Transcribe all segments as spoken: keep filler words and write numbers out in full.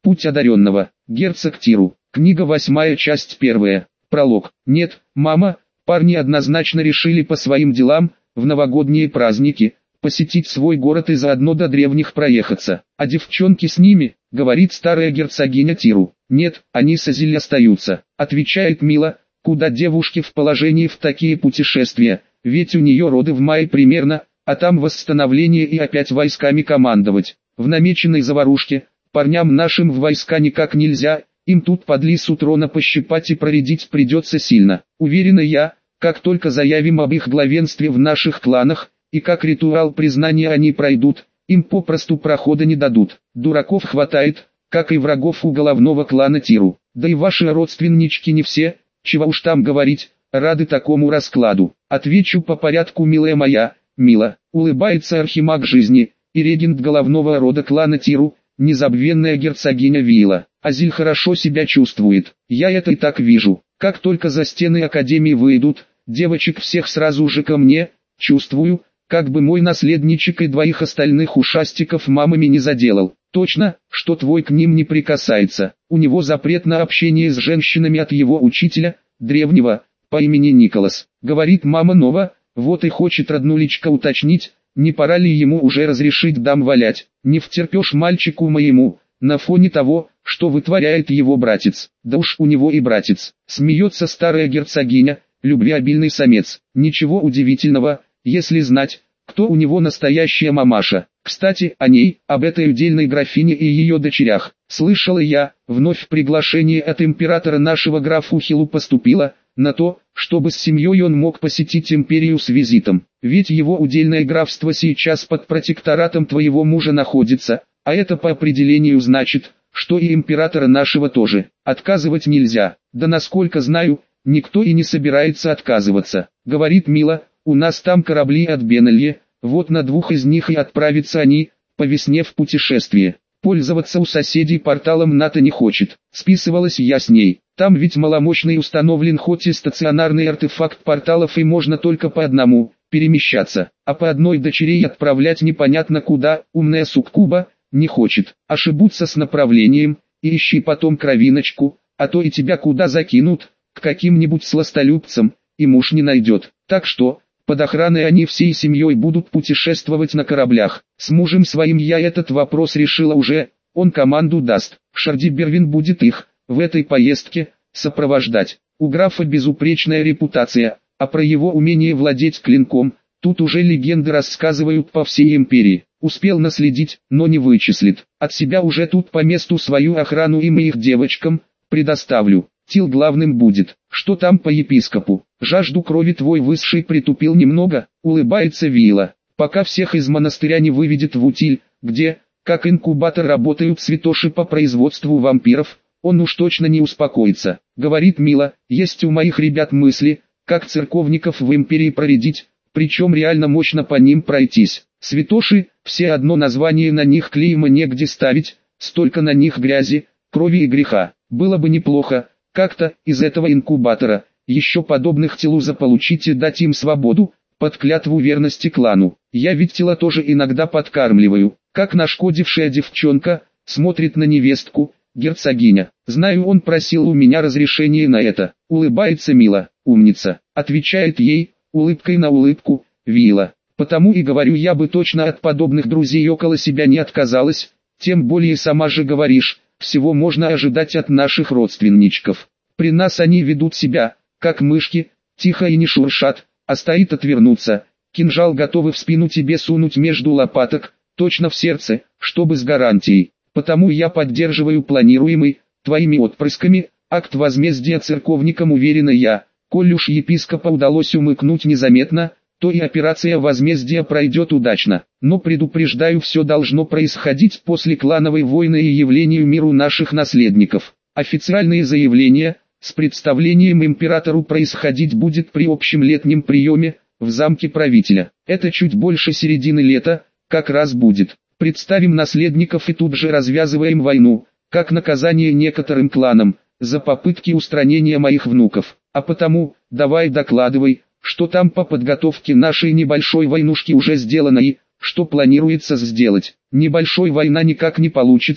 Путь одаренного. Герцог Тиру. Книга восьмая, часть первая. Пролог. Нет, мама, парни однозначно решили по своим делам, в новогодние праздники, посетить свой город и заодно до древних проехаться. А девчонки с ними, говорит старая герцогиня Тиру. Нет, они с Азиль остаются, отвечает Мила. Куда девушке в положении в такие путешествия, ведь у нее роды в мае примерно, а там восстановление и опять войсками командовать. В намеченной заварушке, парням нашим в войска никак нельзя, им тут под лису трона пощипать и проредить придется сильно. Уверена я, как только заявим об их главенстве в наших кланах, и как ритуал признания они пройдут, им попросту прохода не дадут. Дураков хватает, как и врагов у головного клана Тиру. Да и ваши родственнички не все, чего уж там говорить, рады такому раскладу. Отвечу по порядку, милая моя. Мила, улыбается архимаг жизни, и регент головного рода клана Тиру, незабвенная герцогиня Виила. Азиль хорошо себя чувствует, я это и так вижу. Как только за стены академии выйдут, девочек всех сразу же ко мне, чувствую, как бы мой наследничек и двоих остальных ушастиков мамами не заделал. Точно, что твой к ним не прикасается, у него запрет на общение с женщинами от его учителя, древнего, по имени Николас. Говорит мама Нова, вот и хочет роднулечка уточнить, не пора ли ему уже разрешить дам валять. Не втерпешь мальчику моему, на фоне того, что вытворяет его братец. Да уж у него и братец. Смеется старая герцогиня, любвеобильный самец. Ничего удивительного, если знать, кто у него настоящая мамаша. Кстати, о ней, об этой удельной графине и ее дочерях. Слышала я, вновь приглашение от императора нашего графу Хилу поступило, на то, чтобы с семьей он мог посетить империю с визитом. Ведь его удельное графство сейчас под протекторатом твоего мужа находится, а это по определению значит, что и императора нашего тоже. Отказывать нельзя, да насколько знаю, никто и не собирается отказываться. Говорит Мила, у нас там корабли от Бенелье, вот на двух из них и отправятся они, по весне в путешествие. Пользоваться у соседей порталом НАТО не хочет. Списывалась я с ней. Там ведь маломощный установлен хоть и стационарный артефакт порталов, и можно только по одному перемещаться, а по одной дочерей отправлять непонятно куда. Умная суккуба не хочет. Ошибутся с направлением, и ищи потом кровиночку, а то и тебя куда закинут, к каким-нибудь сластолюбцам, и муж не найдет. Так что, под охраной они всей семьей будут путешествовать на кораблях. С мужем своим я этот вопрос решила уже, он команду даст. Шарди Бервин будет их, в этой поездке, сопровождать. У графа безупречная репутация, а про его умение владеть клинком, тут уже легенды рассказывают по всей империи. Успел наследить, но не вычислит. От себя уже тут по месту свою охрану и моих девочкам предоставлю. Тил главным будет. Что там по епископу? Жажду крови твой высший притупил немного, улыбается Виила. Пока всех из монастыря не выведет в утиль, где, как инкубатор, работают святоши по производству вампиров, он уж точно не успокоится. Говорит Мила, есть у моих ребят мысли, как церковников в империи проредить, причем реально мощно по ним пройтись. Святоши, все одно название, на них клейма негде ставить, столько на них грязи, крови и греха. Было бы неплохо, как-то из этого инкубатора, еще подобных телу заполучить и дать им свободу, под клятву верности клану. Я ведь тела тоже иногда подкармливаю, как нашкодившая девчонка, смотрит на невестку, герцогиня. Знаю, он просил у меня разрешения на это. Улыбается Мила, умница, отвечает ей, улыбкой на улыбку, Виила. Потому и говорю, я бы точно от подобных друзей около себя не отказалась, тем более сама же говоришь, всего можно ожидать от наших родственничков. При нас они ведут себя, как мышки, тихо и не шуршат, а стоит отвернуться, кинжал готовы в спину тебе сунуть между лопаток, точно в сердце, чтобы с гарантией. Потому я поддерживаю планируемый, твоими отпрысками, акт возмездия церковникам, уверена я. Коль уж епископа удалось умыкнуть незаметно, то и операция возмездия пройдет удачно. Но предупреждаю, все должно происходить после клановой войны и явлению миру наших наследников. Официальные заявления, с представлением императору, происходить будет при общем летнем приеме, в замке правителя. Это чуть больше середины лета, как раз будет. Представим наследников и тут же развязываем войну, как наказание некоторым кланам, за попытки устранения моих внуков. А потому, давай докладывай, что там по подготовке нашей небольшой войнушки уже сделано и, что планируется сделать. Небольшой война никак не получится,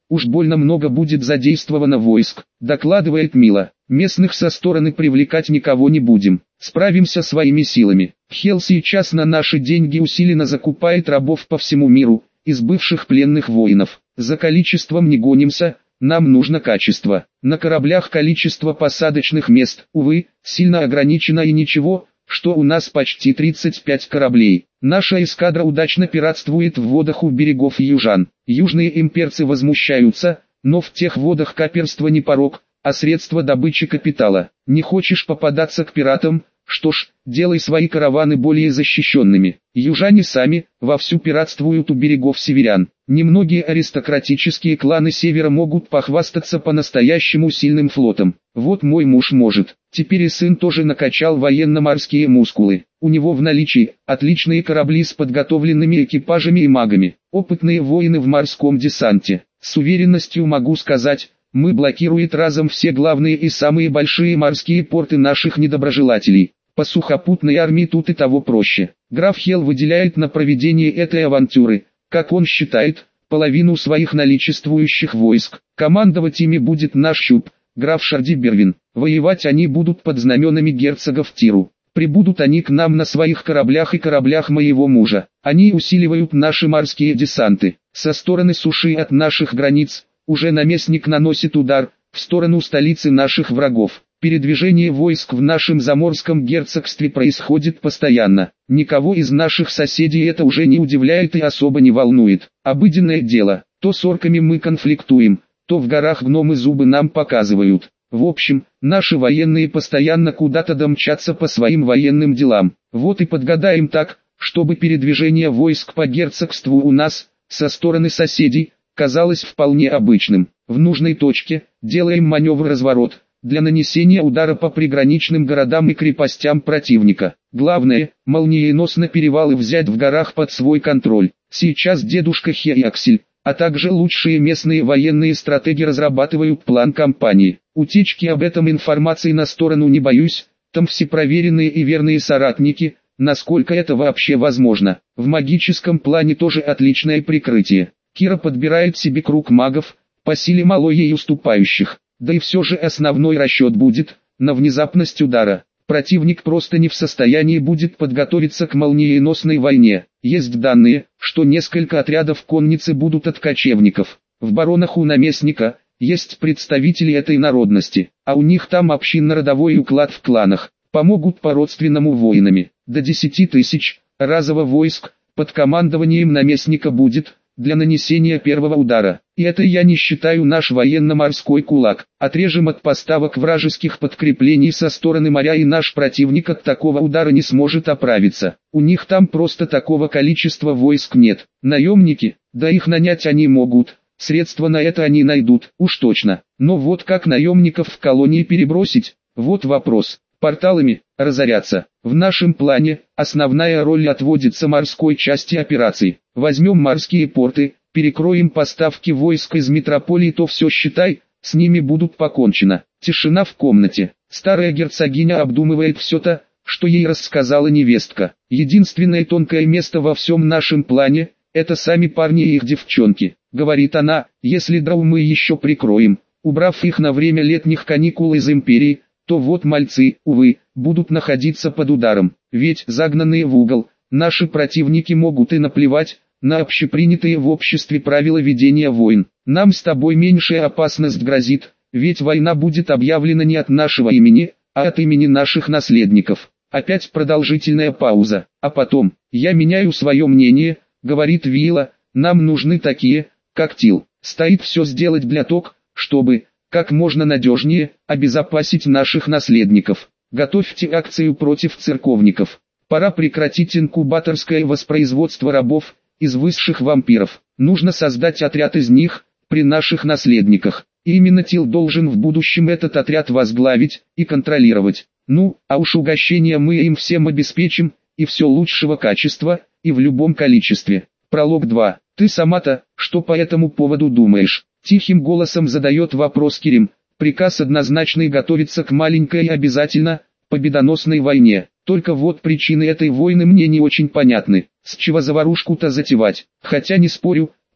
уж больно много будет задействовано войск, докладывает Мила. Местных со стороны привлекать никого не будем, справимся своими силами. Хелл сейчас на наши деньги усиленно закупает рабов по всему миру, из бывших пленных воинов. За количеством не гонимся, нам нужно качество. На кораблях количество посадочных мест, увы, сильно ограничено и ничего, что у нас почти тридцать пять кораблей. Наша эскадра удачно пиратствует в водах у берегов южан. Южные имперцы возмущаются, но в тех водах каперство не порок, а средство добычи капитала. Не хочешь попадаться к пиратам? Что ж, делай свои караваны более защищенными. Южане сами вовсю пиратствуют у берегов северян. Немногие аристократические кланы севера могут похвастаться по-настоящему сильным флотом. Вот мой муж может. Теперь и сын тоже накачал военно-морские мускулы. У него в наличии отличные корабли с подготовленными экипажами и магами. Опытные воины в морском десанте. С уверенностью могу сказать, мы блокируем разом все главные и самые большие морские порты наших недоброжелателей. По сухопутной армии тут и того проще. Граф Хелл выделяет на проведение этой авантюры, как он считает, половину своих наличествующих войск. Командовать ими будет наш щуп, граф Шарди Бервин. Воевать они будут под знаменами герцогов Тиру. Прибудут они к нам на своих кораблях и кораблях моего мужа. Они усиливают наши морские десанты. Со стороны суши от наших границ уже наместник наносит удар в сторону столицы наших врагов. Передвижение войск в нашем заморском герцогстве происходит постоянно. Никого из наших соседей это уже не удивляет и особо не волнует. Обыденное дело. То с орками мы конфликтуем, то в горах гномы зубы нам показывают. В общем, наши военные постоянно куда-то домчатся по своим военным делам. Вот и подгадаем так, чтобы передвижение войск по герцогству у нас, со стороны соседей, казалось вполне обычным. В нужной точке делаем маневр-разворот для нанесения удара по приграничным городам и крепостям противника. Главное, молниеносно перевалы взять в горах под свой контроль. Сейчас дедушка Хе и Аксель, а также лучшие местные военные стратеги разрабатывают план кампании. Утечки об этом информации на сторону не боюсь, там все проверенные и верные соратники, насколько это вообще возможно. В магическом плане тоже отличное прикрытие. Кира подбирает себе круг магов, по силе мало ей уступающих. Да и все же основной расчет будет на внезапность удара. Противник просто не в состоянии будет подготовиться к молниеносной войне. Есть данные, что несколько отрядов конницы будут от кочевников. В баронах у наместника есть представители этой народности, а у них там общинно-родовой уклад в кланах. Помогут по-родственному воинами. До десяти тысяч разово войск под командованием наместника будет для нанесения первого удара. И это я не считаю наш военно-морской кулак. Отрежем от поставок вражеских подкреплений со стороны моря, и наш противник от такого удара не сможет оправиться. У них там просто такого количества войск нет. Наемники, да их нанять они могут. Средства на это они найдут, уж точно. Но вот как наемников в колонии перебросить? Вот вопрос. Порталами разоряться. В нашем плане основная роль отводится морской части операций. Возьмем морские порты, перекроем поставки войск из метрополии, то все считай, с ними будут покончено. Тишина в комнате. Старая герцогиня обдумывает все то, что ей рассказала невестка. Единственное тонкое место во всем нашем плане – это сами парни и их девчонки. Говорит она, если драу мы еще прикроем, убрав их на время летних каникул из империи, то вот мальцы, увы, будут находиться под ударом. Ведь загнанные в угол, наши противники могут и наплевать на общепринятые в обществе правила ведения войн. Нам с тобой меньшая опасность грозит, ведь война будет объявлена не от нашего имени, а от имени наших наследников. Опять продолжительная пауза, а потом, я меняю свое мнение, говорит Вилла, нам нужны такие, как Тил. Стоит все сделать для того, чтобы как можно надежнее обезопасить наших наследников. Готовьте акцию против церковников. Пора прекратить инкубаторское воспроизводство рабов из высших вампиров. Нужно создать отряд из них при наших наследниках. И именно Тил должен в будущем этот отряд возглавить и контролировать. Ну, а уж угощения мы им всем обеспечим, и все лучшего качества, и в любом количестве. Пролог два. Ты сама-то, что по этому поводу думаешь? Тихим голосом задает вопрос Кирим. Приказ однозначный: готовиться к маленькой и обязательно победоносной войне. Только вот причины этой войны мне не очень понятны. С чего заварушку-то затевать? Хотя не спорю,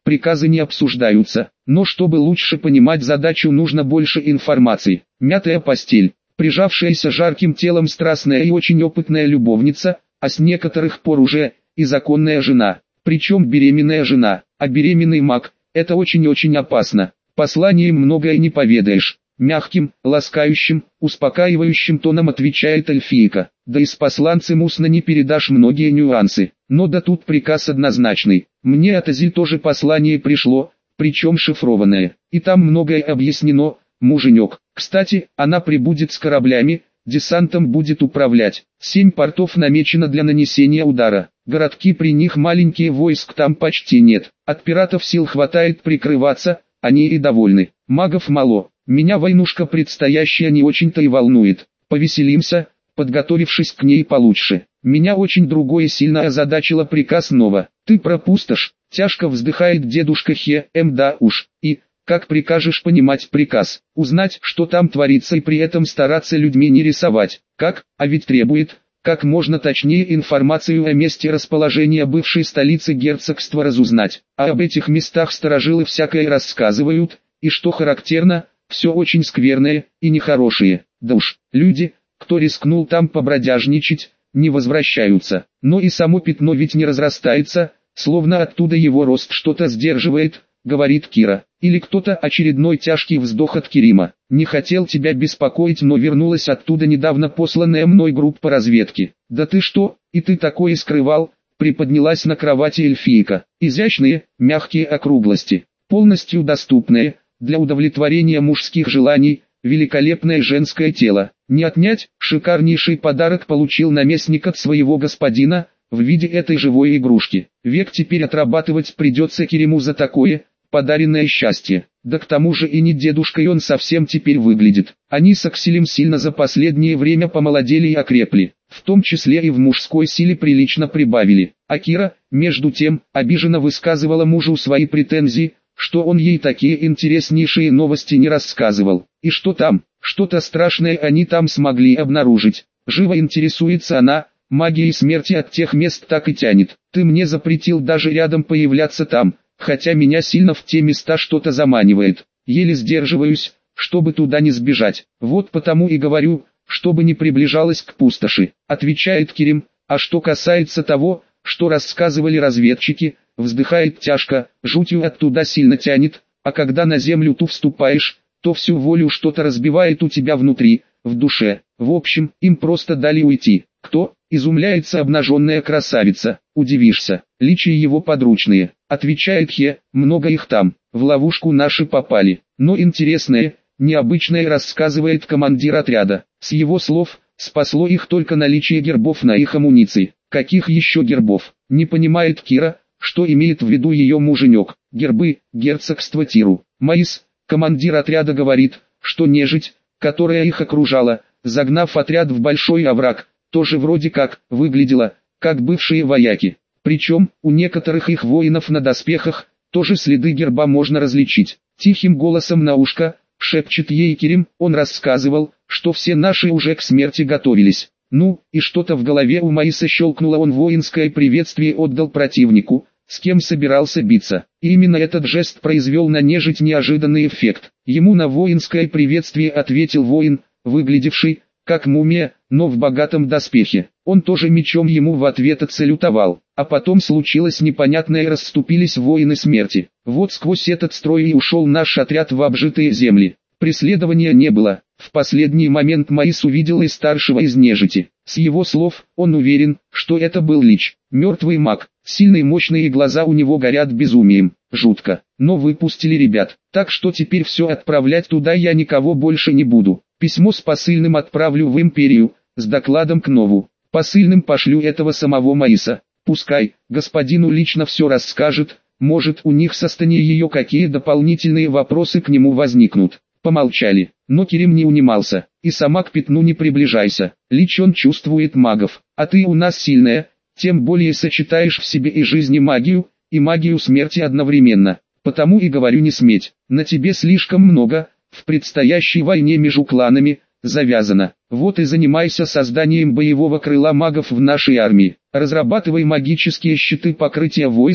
приказы не обсуждаются. Но чтобы лучше понимать задачу, нужно больше информации. Мятая постель, прижавшаяся жарким телом страстная и очень опытная любовница, а с некоторых пор уже и законная жена. Причем беременная жена, а беременный маг – это очень-очень опасно. Посланием многое не поведаешь. Мягким, ласкающим, успокаивающим тоном отвечает эльфийка. Да и с посланцем устно не передашь многие нюансы. Но да тут приказ однозначный. Мне от Азиль тоже послание пришло, причем шифрованное. И там многое объяснено, муженек. Кстати, она прибудет с кораблями, десантом будет управлять. Семь портов намечено для нанесения удара. Городки при них маленькие, войск там почти нет. От пиратов сил хватает прикрываться, они и довольны. Магов мало. Меня войнушка предстоящая не очень-то и волнует. Повеселимся, подготовившись к ней получше. Меня очень другое сильно озадачило приказ Нова. Ты пропустишь, тяжко вздыхает дедушка Хе, эм да уж. И, как прикажешь понимать приказ? Узнать, что там творится, и при этом стараться людьми не рисовать. Как? А ведь требует, как можно точнее информацию о месте расположения бывшей столицы герцогства разузнать. А об этих местах старожилы всякое рассказывают, и что характерно, все очень скверное и нехорошее. Да уж, люди, кто рискнул там побродяжничать, не возвращаются. Но и само пятно ведь не разрастается, словно оттуда его рост что-то сдерживает, говорит Кира. Или кто-то, очередной тяжкий вздох от Керима. Не хотел тебя беспокоить, но вернулась оттуда недавно посланная мной группа разведки. Да ты что, и ты такое скрывал? Приподнялась на кровати эльфийка. Изящные, мягкие округлости, полностью доступные, для удовлетворения мужских желаний, великолепное женское тело. Не отнять, шикарнейший подарок получил наместник от своего господина, в виде этой живой игрушки. Век теперь отрабатывать придется Кериму за такое, подаренное счастье. Да к тому же и не дедушкой он совсем теперь выглядит. Они с Акселем сильно за последнее время помолодели и окрепли, в том числе и в мужской силе прилично прибавили. А Кира, между тем, обиженно высказывала мужу свои претензии, что он ей такие интереснейшие новости не рассказывал. И что там, что-то страшное они там смогли обнаружить. Живо интересуется она, магией смерти от тех мест так и тянет. Ты мне запретил даже рядом появляться там, хотя меня сильно в те места что-то заманивает. Еле сдерживаюсь, чтобы туда не сбежать. Вот потому и говорю, чтобы не приближалась к пустоши, отвечает Керим. А что касается того, что рассказывали разведчики, вздыхает тяжко, жутью оттуда сильно тянет, а когда на землю ту вступаешь, то всю волю что-то разбивает у тебя внутри, в душе. В общем, им просто дали уйти. Кто? Изумляется обнаженная красавица. Удивишься, личи его подручные. Отвечает Хе, много их там, в ловушку наши попали. Но интересное, необычное рассказывает командир отряда. С его слов, спасло их только наличие гербов на их амуниции. Каких еще гербов? Не понимает Кира, что имеет в виду ее муженек. Гербы, герцогство Тиру. Маис, командир отряда, говорит, что нежить, которая их окружала, загнав отряд в большой овраг, тоже вроде как выглядела, как бывшие вояки. Причем, у некоторых их воинов на доспехах, тоже следы герба можно различить. Тихим голосом на ушко, шепчет ей Керим, он рассказывал, что все наши уже к смерти готовились. Ну, и что-то в голове у Маиса щелкнуло, он воинское приветствие отдал противнику, с кем собирался биться. И именно этот жест произвел на нежить неожиданный эффект. Ему на воинское приветствие ответил воин, выглядевший, как мумия, но в богатом доспехе. Он тоже мечом ему в ответ отсалютовал. А потом случилось непонятное, и расступились воины смерти. Вот сквозь этот строй и ушел наш отряд в обжитые земли. Преследования не было. В последний момент Маис увидел и старшего из нежити. С его слов, он уверен, что это был Лич. Мертвый маг, сильный, мощный, и глаза у него горят безумием. Жутко. Но выпустили ребят. Так что теперь все отправлять туда я никого больше не буду. Письмо с посыльным отправлю в Империю, с докладом к Нову. Посыльным пошлю этого самого Маиса. Пускай, господину лично все расскажет, может у них со стороны ее какие дополнительные вопросы к нему возникнут. Помолчали, но Керим не унимался. И сама к пятну не приближайся. Лич он чувствует магов, а ты у нас сильная, тем более сочетаешь в себе и жизнь, и магию, и магию смерти одновременно. Потому и говорю, не сметь, на тебе слишком много, в предстоящей войне между кланами, завязано. Вот и занимайся созданием боевого крыла магов в нашей армии. Разрабатывай магические щиты покрытия войск,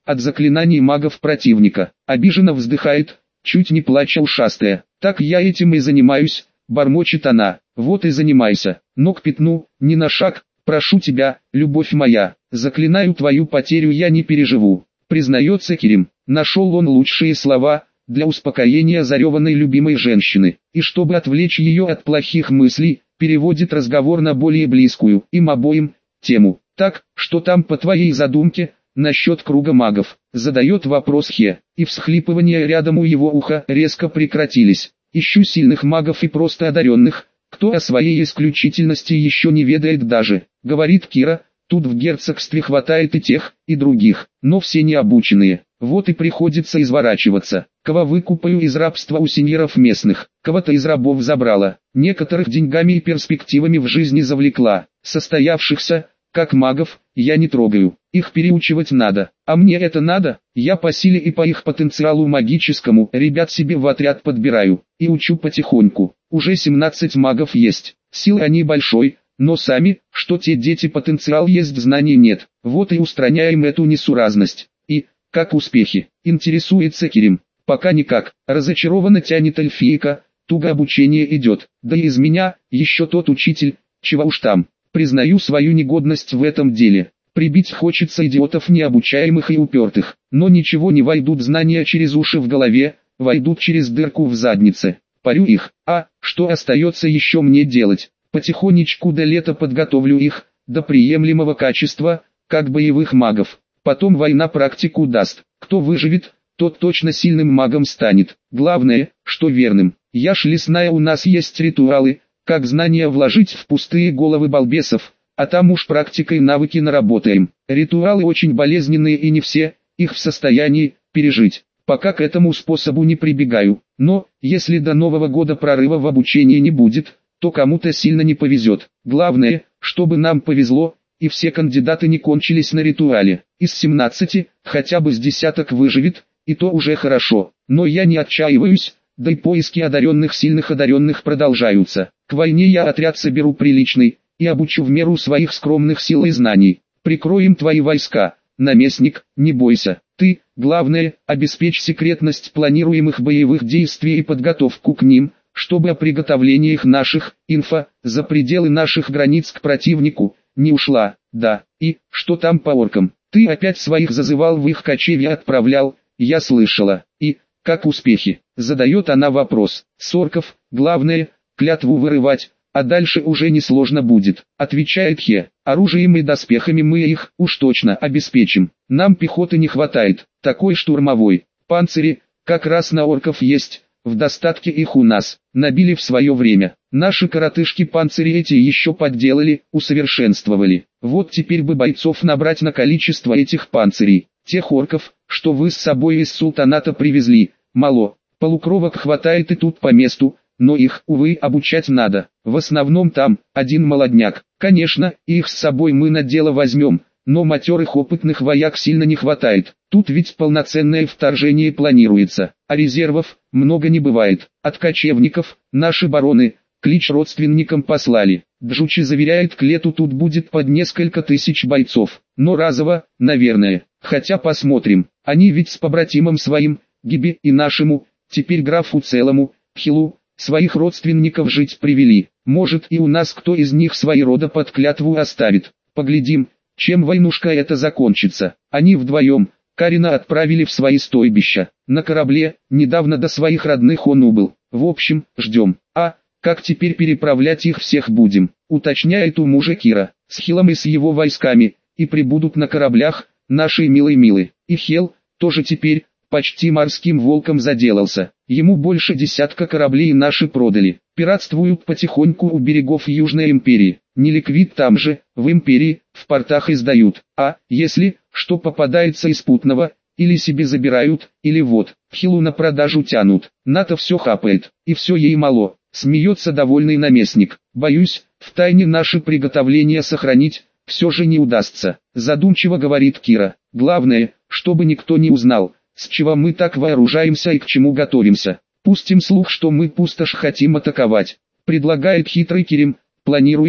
от заклинаний магов противника. Обиженно вздыхает, чуть не плача ушастая. Так я этим и занимаюсь, бормочет она. Вот и занимайся, но к пятну, ни на шаг, прошу тебя, любовь моя, заклинаю твою потерю я не переживу. Признается Керим, нашел он лучшие слова для успокоения зареванной любимой женщины, и чтобы отвлечь ее от плохих мыслей, переводит разговор на более близкую им обоим тему. Так, что там по твоей задумке насчет круга магов? Задает вопрос Хе, и всхлипывания рядом у его уха резко прекратились. Ищу сильных магов и просто одаренных, кто о своей исключительности еще не ведает даже, говорит Кира. Тут в герцогстве хватает и тех, и других, но все не обученные. Вот и приходится изворачиваться. Кого выкупаю из рабства у сеньоров местных, кого-то из рабов забрала, некоторых деньгами и перспективами в жизни завлекла. Состоявшихся, как магов, я не трогаю, их переучивать надо. А мне это надо? Я по силе и по их потенциалу магическому ребят себе в отряд подбираю, и учу потихоньку. Уже семнадцать магов есть, силы они большой, но сами, что те дети потенциал есть знаний нет, вот и устраняем эту несуразность. И, как успехи, интересуется Керим. Пока никак, разочарованно тянет эльфийка, туго обучение идет, да и из меня, еще тот учитель, чего уж там, признаю свою негодность в этом деле. Прибить хочется идиотов необучаемых и упертых, но ничего не войдут знания через уши в голове, войдут через дырку в заднице. Парю их, а, что остается еще мне делать? Потихонечку до лета подготовлю их, до приемлемого качества, как боевых магов. Потом война практику даст. Кто выживет, тот точно сильным магом станет. Главное, что верным. Я ж лесная, у нас есть ритуалы, как знания вложить в пустые головы балбесов, а там уж практикой навыки наработаем. Ритуалы очень болезненные и не все, их в состоянии пережить. Пока к этому способу не прибегаю. Но, если до Нового года прорыва в обучении не будет, то кому-то сильно не повезет. Главное, чтобы нам повезло, и все кандидаты не кончились на ритуале. Из семнадцати, хотя бы с десяток выживет, и то уже хорошо. Но я не отчаиваюсь, да и поиски одаренных сильных одаренных продолжаются. К войне я отряд соберу приличный, и обучу в меру своих скромных сил и знаний. Прикроем твои войска, наместник, не бойся. Ты, главное, обеспечь секретность планируемых боевых действий и подготовку к ним, чтобы о приготовлениях наших, инфа, за пределы наших границ к противнику, не ушла. Да, и, что там по оркам? Ты опять своих зазывал в их кочевья отправлял, я слышала. И, как успехи? Задает она вопрос. С орков, главное, клятву вырывать, а дальше уже не сложно будет. Отвечает Хе. Оружием и доспехами мы их, уж точно, обеспечим. Нам пехоты не хватает, такой штурмовой. Панцири, как раз на орков есть. В достатке их у нас, набили в свое время. Наши коротышки панцири эти еще подделали, усовершенствовали. Вот теперь бы бойцов набрать на количество этих панцирей. Тех орков, что вы с собой из султаната привезли, мало. Полукровок хватает и тут по месту, но их, увы, обучать надо. В основном там, один молодняк. Конечно, их с собой мы на дело возьмем, но матерых опытных вояк сильно не хватает. Тут ведь полноценное вторжение планируется, а резервов много не бывает. От кочевников, наши бароны, клич родственникам послали. Джучи заверяет, к лету тут будет под несколько тысяч бойцов, но разово, наверное. Хотя посмотрим, они ведь с побратимом своим, Гибе и нашему, теперь графу целому, Хилу, своих родственников жить привели. Может и у нас кто из них свои рода под клятву оставит. Поглядим, чем войнушка эта закончится. Они вдвоем Карина отправили в свои стойбища. На корабле, недавно до своих родных он убыл. В общем, ждем. А, как теперь переправлять их всех будем? Уточняет у мужа Кира. С Хилом и с его войсками, и прибудут на кораблях, наши милые-милы. И Хел, тоже теперь, почти морским волком заделался. Ему больше десятка кораблей наши продали. Пиратствуют потихоньку у берегов Южной империи. Неликвид там же, в империи, в портах издают. А, если, что попадается из путного, или себе забирают, или вот, в Хилу на продажу тянут. НАТО все хапает, и все ей мало. Смеется довольный наместник. Боюсь, в тайне наши приготовления сохранить, все же не удастся. Задумчиво говорит Кира. Главное, чтобы никто не узнал, с чего мы так вооружаемся и к чему готовимся. Пустим слух, что мы пустошь хотим атаковать. Предлагает хитрый Керим. Планируем,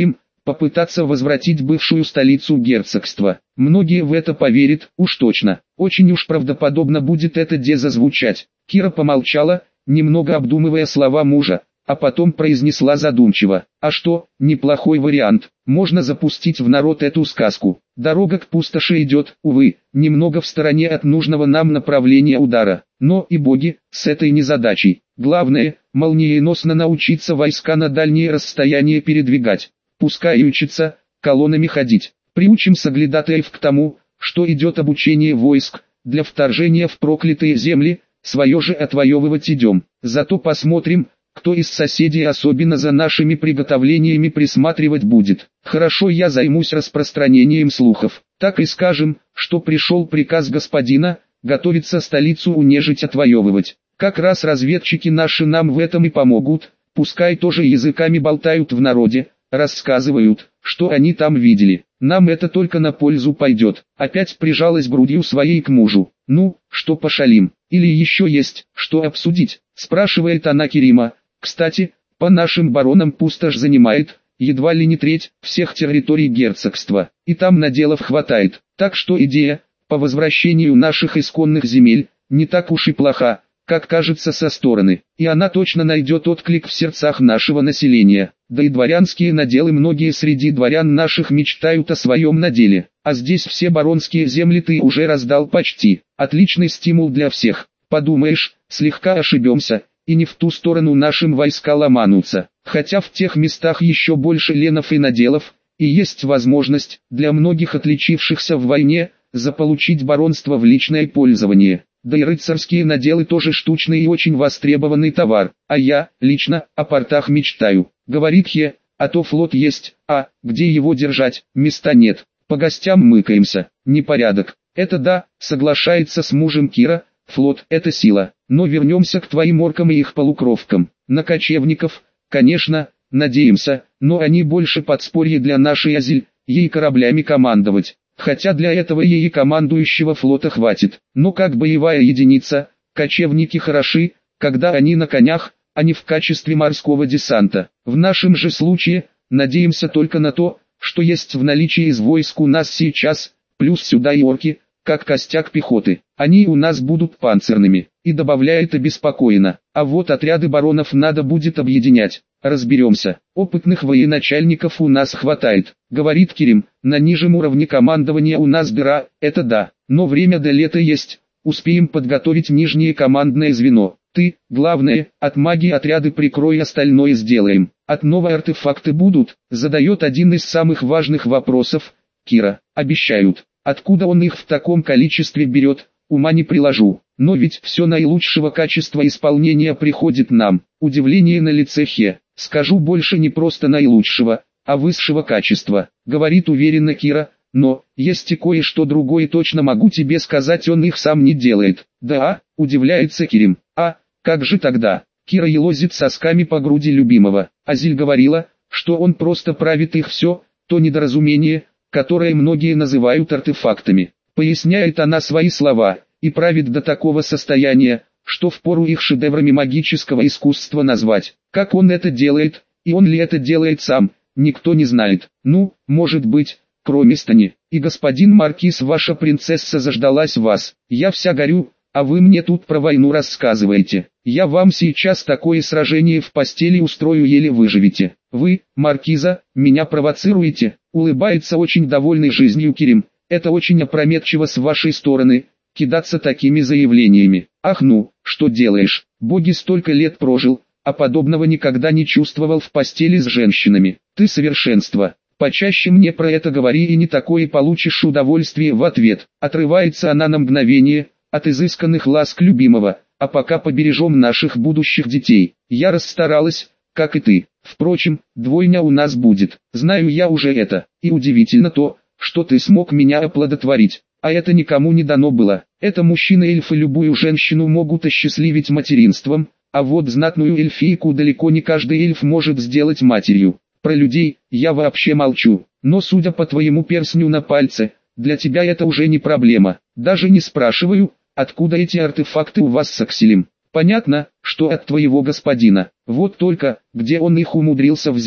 попытаться возвратить бывшую столицу герцогства. Многие в это поверят, уж точно. Очень уж правдоподобно будет это деза звучать. Кира помолчала, немного обдумывая слова мужа, а потом произнесла задумчиво: «А что, неплохой вариант, можно запустить в народ эту сказку. Дорога к пустоши идет, увы, немного в стороне от нужного нам направления удара. Но и боги, с этой незадачей. Главное, молниеносно научиться войска на дальние расстояния передвигать. Пускай учатся, колоннами ходить. Приучим соглядатаев к тому, что идет обучение войск, для вторжения в проклятые земли, свое же отвоевывать идем. Зато посмотрим, кто из соседей особенно за нашими приготовлениями присматривать будет. Хорошо, я займусь распространением слухов. Так и скажем, что пришел приказ господина, готовится столицу унежить отвоевывать. Как раз разведчики наши нам в этом и помогут, пускай тоже языками болтают в народе, рассказывают, что они там видели. Нам это только на пользу пойдет». Опять прижалась грудью своей к мужу. «Ну, что пошалим? Или еще есть, что обсудить?» спрашивает она Керима. «Кстати, по нашим баронам пустошь занимает, едва ли не треть, всех территорий герцогства, и там наделов хватает, так что идея, по возвращению наших исконных земель, не так уж и плоха, как кажется со стороны, и она точно найдет отклик в сердцах нашего населения. Да и дворянские наделы, многие среди дворян наших мечтают о своем наделе, а здесь все баронские земли ты уже раздал почти. Отличный стимул для всех. Подумаешь, слегка ошибемся, и не в ту сторону нашим войска ломанутся, хотя в тех местах еще больше ленов и наделов, и есть возможность, для многих отличившихся в войне, заполучить баронство в личное пользование. Да и рыцарские наделы тоже штучный и очень востребованный товар, а я, лично, о портах мечтаю. Говорит Хе, а то флот есть, а, где его держать, места нет, по гостям мыкаемся, непорядок. Это да, соглашается с мужем Кира, флот – это сила, но вернемся к твоим оркам и их полукровкам. На кочевников, конечно, надеемся, но они больше подспорье для нашей Азиль, ей кораблями командовать. Хотя для этого ей командующего флота хватит, но как боевая единица, кочевники хороши, когда они на конях, а не в качестве морского десанта. В нашем же случае, надеемся только на то, что есть в наличии из войск у нас сейчас, плюс сюда и орки, как костяк пехоты. Они у нас будут панцирными, и добавляет обеспокоенно. А вот отряды баронов надо будет объединять. Разберемся. Опытных военачальников у нас хватает, говорит Керим. На нижнем уровне командования у нас дыра, это да, но время до лета есть. Успеем подготовить нижнее командное звено. Ты, главное, от магии отряды прикрой, остальное сделаем. От новые артефакты будут, задает один из самых важных вопросов. Кира, обещают. Откуда он их в таком количестве берет, ума не приложу. Но ведь все наилучшего качества исполнения приходит нам. Удивление на лице Хе. Скажу больше, не просто наилучшего, а высшего качества, говорит уверенно Кира. Но, есть и кое-что другое, точно могу тебе сказать, он их сам не делает. Да, удивляется Керим. А, как же тогда? Кира елозит сосками по груди любимого. Азиль говорила, что он просто правит их, все, то недоразумение, которое многие называют артефактами. Поясняет она свои слова, и правит до такого состояния, что впору их шедеврами магического искусства назвать. Как он это делает, и он ли это делает сам, никто не знает. Ну, может быть, кроме Стани. И господин Маркиз, ваша принцесса заждалась вас. Я вся горю, а вы мне тут про войну рассказываете. Я вам сейчас такое сражение в постели устрою, еле выживете. Вы, Маркиза, меня провоцируете? Улыбается очень довольный жизнью Керим. Это очень опрометчиво с вашей стороны, кидаться такими заявлениями. Ах ну, что делаешь? Боги, столько лет прожил, а подобного никогда не чувствовал в постели с женщинами. Ты совершенство. Почаще мне про это говори, и не такое получишь удовольствие в ответ. Отрывается она на мгновение от изысканных ласк любимого. А пока побережем наших будущих детей. Я расстаралась, как и ты. Впрочем, двойня у нас будет. Знаю я уже это. И удивительно то, что ты смог меня оплодотворить. А это никому не дано было. Это мужчины-эльфы любую женщину могут осчастливить материнством, а вот знатную эльфийку далеко не каждый эльф может сделать матерью. Про людей я вообще молчу. Но судя по твоему перстню на пальце, для тебя это уже не проблема. Даже не спрашиваю, откуда эти артефакты у вас с Акселем. Понятно, что от твоего господина. Вот только, где он их умудрился взять.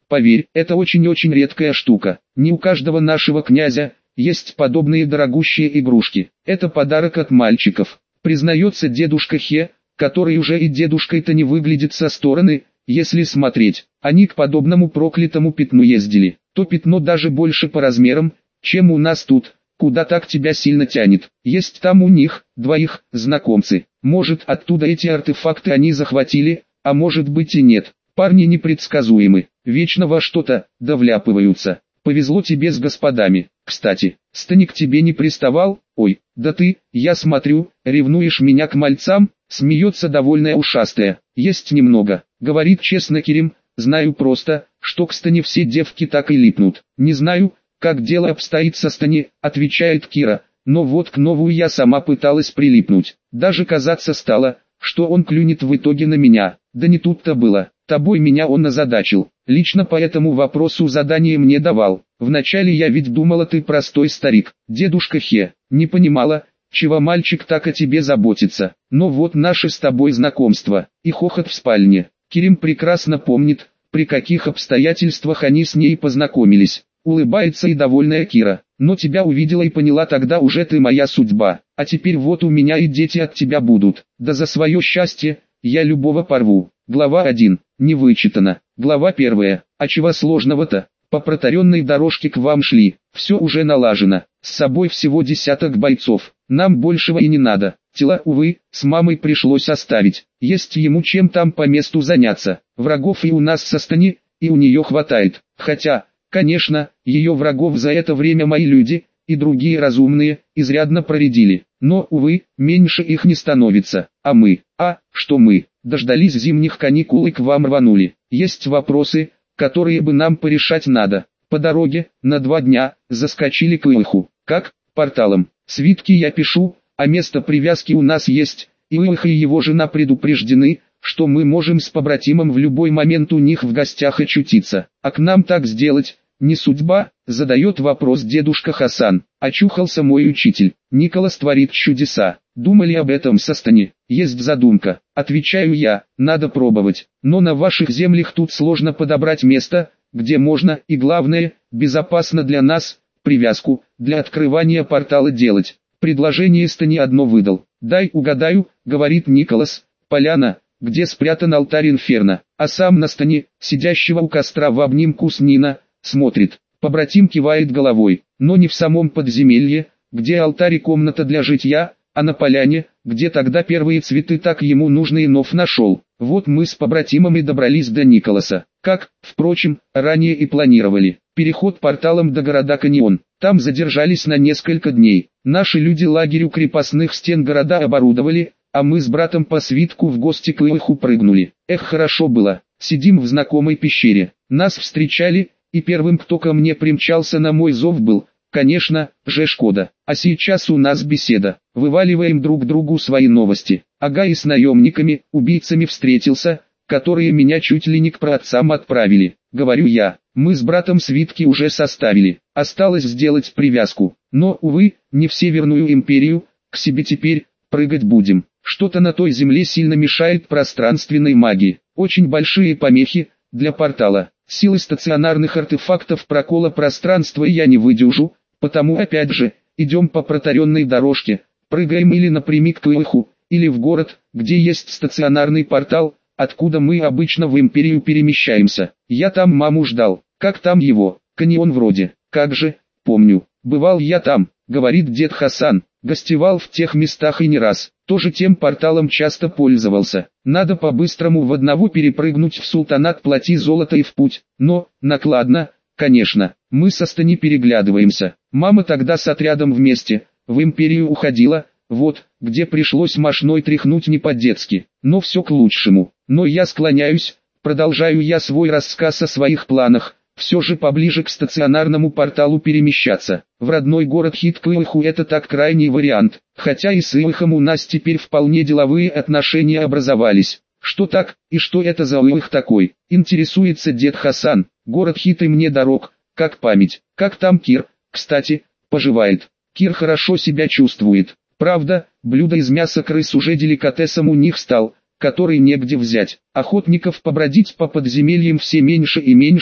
Поверь, это очень-очень редкая штука. Не у каждого нашего князя есть подобные дорогущие игрушки. Это подарок от мальчиков. Признается дедушка Хе, который уже и дедушкой-то не выглядит со стороны, если смотреть. Они к подобному проклятому пятну ездили. То пятно даже больше по размерам, чем у нас тут. Куда так тебя сильно тянет? Есть там у них, двоих, знакомцы. Может, оттуда эти артефакты они захватили, а может быть и нет. Парни непредсказуемы, вечно во что-то довляпываются. Повезло тебе с господами. Кстати, Стани к тебе не приставал? Ой, да ты, я смотрю, ревнуешь меня к мальцам? Смеется довольная ушастая. Есть немного, говорит честно Керим. Знаю просто, что к Стани все девки так и липнут. Не знаю, как дело обстоит со Стани, отвечает Кира. Но вот к новую я сама пыталась прилипнуть. Даже казаться стало, что он клюнет в итоге на меня. Да не тут-то было. Тобой меня он озадачил. Лично по этому вопросу задание мне давал. Вначале я ведь думала, ты простой старик. Дедушка Хе, не понимала, чего мальчик так о тебе заботится. Но вот наше с тобой знакомство. И хохот в спальне. Керим прекрасно помнит, при каких обстоятельствах они с ней познакомились. Улыбается и довольная Кира. Но тебя увидела и поняла, тогда уже ты моя судьба. А теперь вот у меня и дети от тебя будут. Да за свое счастье, я любого порву. Глава один. Не вычитано. Глава первая. А чего сложного-то? По протаренной дорожке к вам шли. Все уже налажено. С собой всего десяток бойцов. Нам большего и не надо. Тела, увы, с мамой пришлось оставить. Есть ему чем там по месту заняться. Врагов и у нас со Стани, и у нее хватает. Хотя, конечно, ее врагов за это время мои люди, и другие разумные, изрядно проредили. Но, увы, меньше их не становится. А мы, а, что мы, дождались зимних каникул и к вам рванули. Есть вопросы, которые бы нам порешать надо. По дороге, на два дня, заскочили к Илыху. Как? Порталом. Свитки я пишу, а место привязки у нас есть. И Илых и его жена предупреждены, что мы можем с побратимом в любой момент у них в гостях очутиться. А к нам так сделать не судьба, задает вопрос дедушка Хасан. Очухался мой учитель. Николас творит чудеса. Думали об этом со Стани? Есть задумка. Отвечаю я, надо пробовать. Но на ваших землях тут сложно подобрать место, где можно, и главное, безопасно для нас, привязку, для открывания портала делать. Предложение Стани одно выдал. Дай угадаю, говорит Николас, поляна, где спрятан алтарь Инферно. А сам на Стани, сидящего у костра в обнимку с Нина, смотрит. Побратим кивает головой, но не в самом подземелье, где алтарь и комната для житья, а на поляне, где тогда первые цветы так ему нужные Нов нашел. Вот мы с побратимом и добрались до Николаса. Как, впрочем, ранее и планировали. Переход порталом до города Каньон. Там задержались на несколько дней. Наши люди лагерь у крепостных стен города оборудовали, а мы с братом по свитку в гости к Илыху прыгнули. Эх, хорошо было. Сидим в знакомой пещере. Нас встречали, и первым, кто ко мне примчался на мой зов, был, конечно, же Шкода. А сейчас у нас беседа. Вываливаем друг другу свои новости. Ага, и с наемниками, убийцами встретился, которые меня чуть ли не к праотцам отправили. Говорю я, мы с братом свитки уже составили. Осталось сделать привязку. Но, увы, не в Северную империю, к себе теперь прыгать будем. Что-то на той земле сильно мешает пространственной магии. Очень большие помехи для портала. Силы стационарных артефактов прокола пространства я не выдержу, потому опять же, идем по протаренной дорожке, прыгаем или напрямик к Илыху, или в город, где есть стационарный портал, откуда мы обычно в империю перемещаемся. Я там маму ждал. Как там его? Каньон вроде. Как же, помню. Бывал я там, говорит дед Хасан. Гостевал в тех местах и не раз. Тоже тем порталом часто пользовался. Надо по-быстрому в одного перепрыгнуть в султанат, плати золото и в путь. Но, накладно, конечно. Мы со Стани переглядываемся. Мама тогда с отрядом вместе, в империю уходила, вот, где пришлось мошной тряхнуть не по-детски. Но все к лучшему. Но я склоняюсь, продолжаю я свой рассказ о своих планах, все же поближе к стационарному порталу перемещаться. В родной город Хит к Илыху это так крайний вариант, хотя и с Илыхом у нас теперь вполне деловые отношения образовались. Что так, и что это за Илых такой, интересуется дед Хасан. Город Хит и мне дорог, как память. Как там Кир, кстати, поживает? Кир хорошо себя чувствует. Правда, блюдо из мяса крыс уже деликатесом у них стал, который негде взять. Охотников побродить по подземельям все меньше и меньше,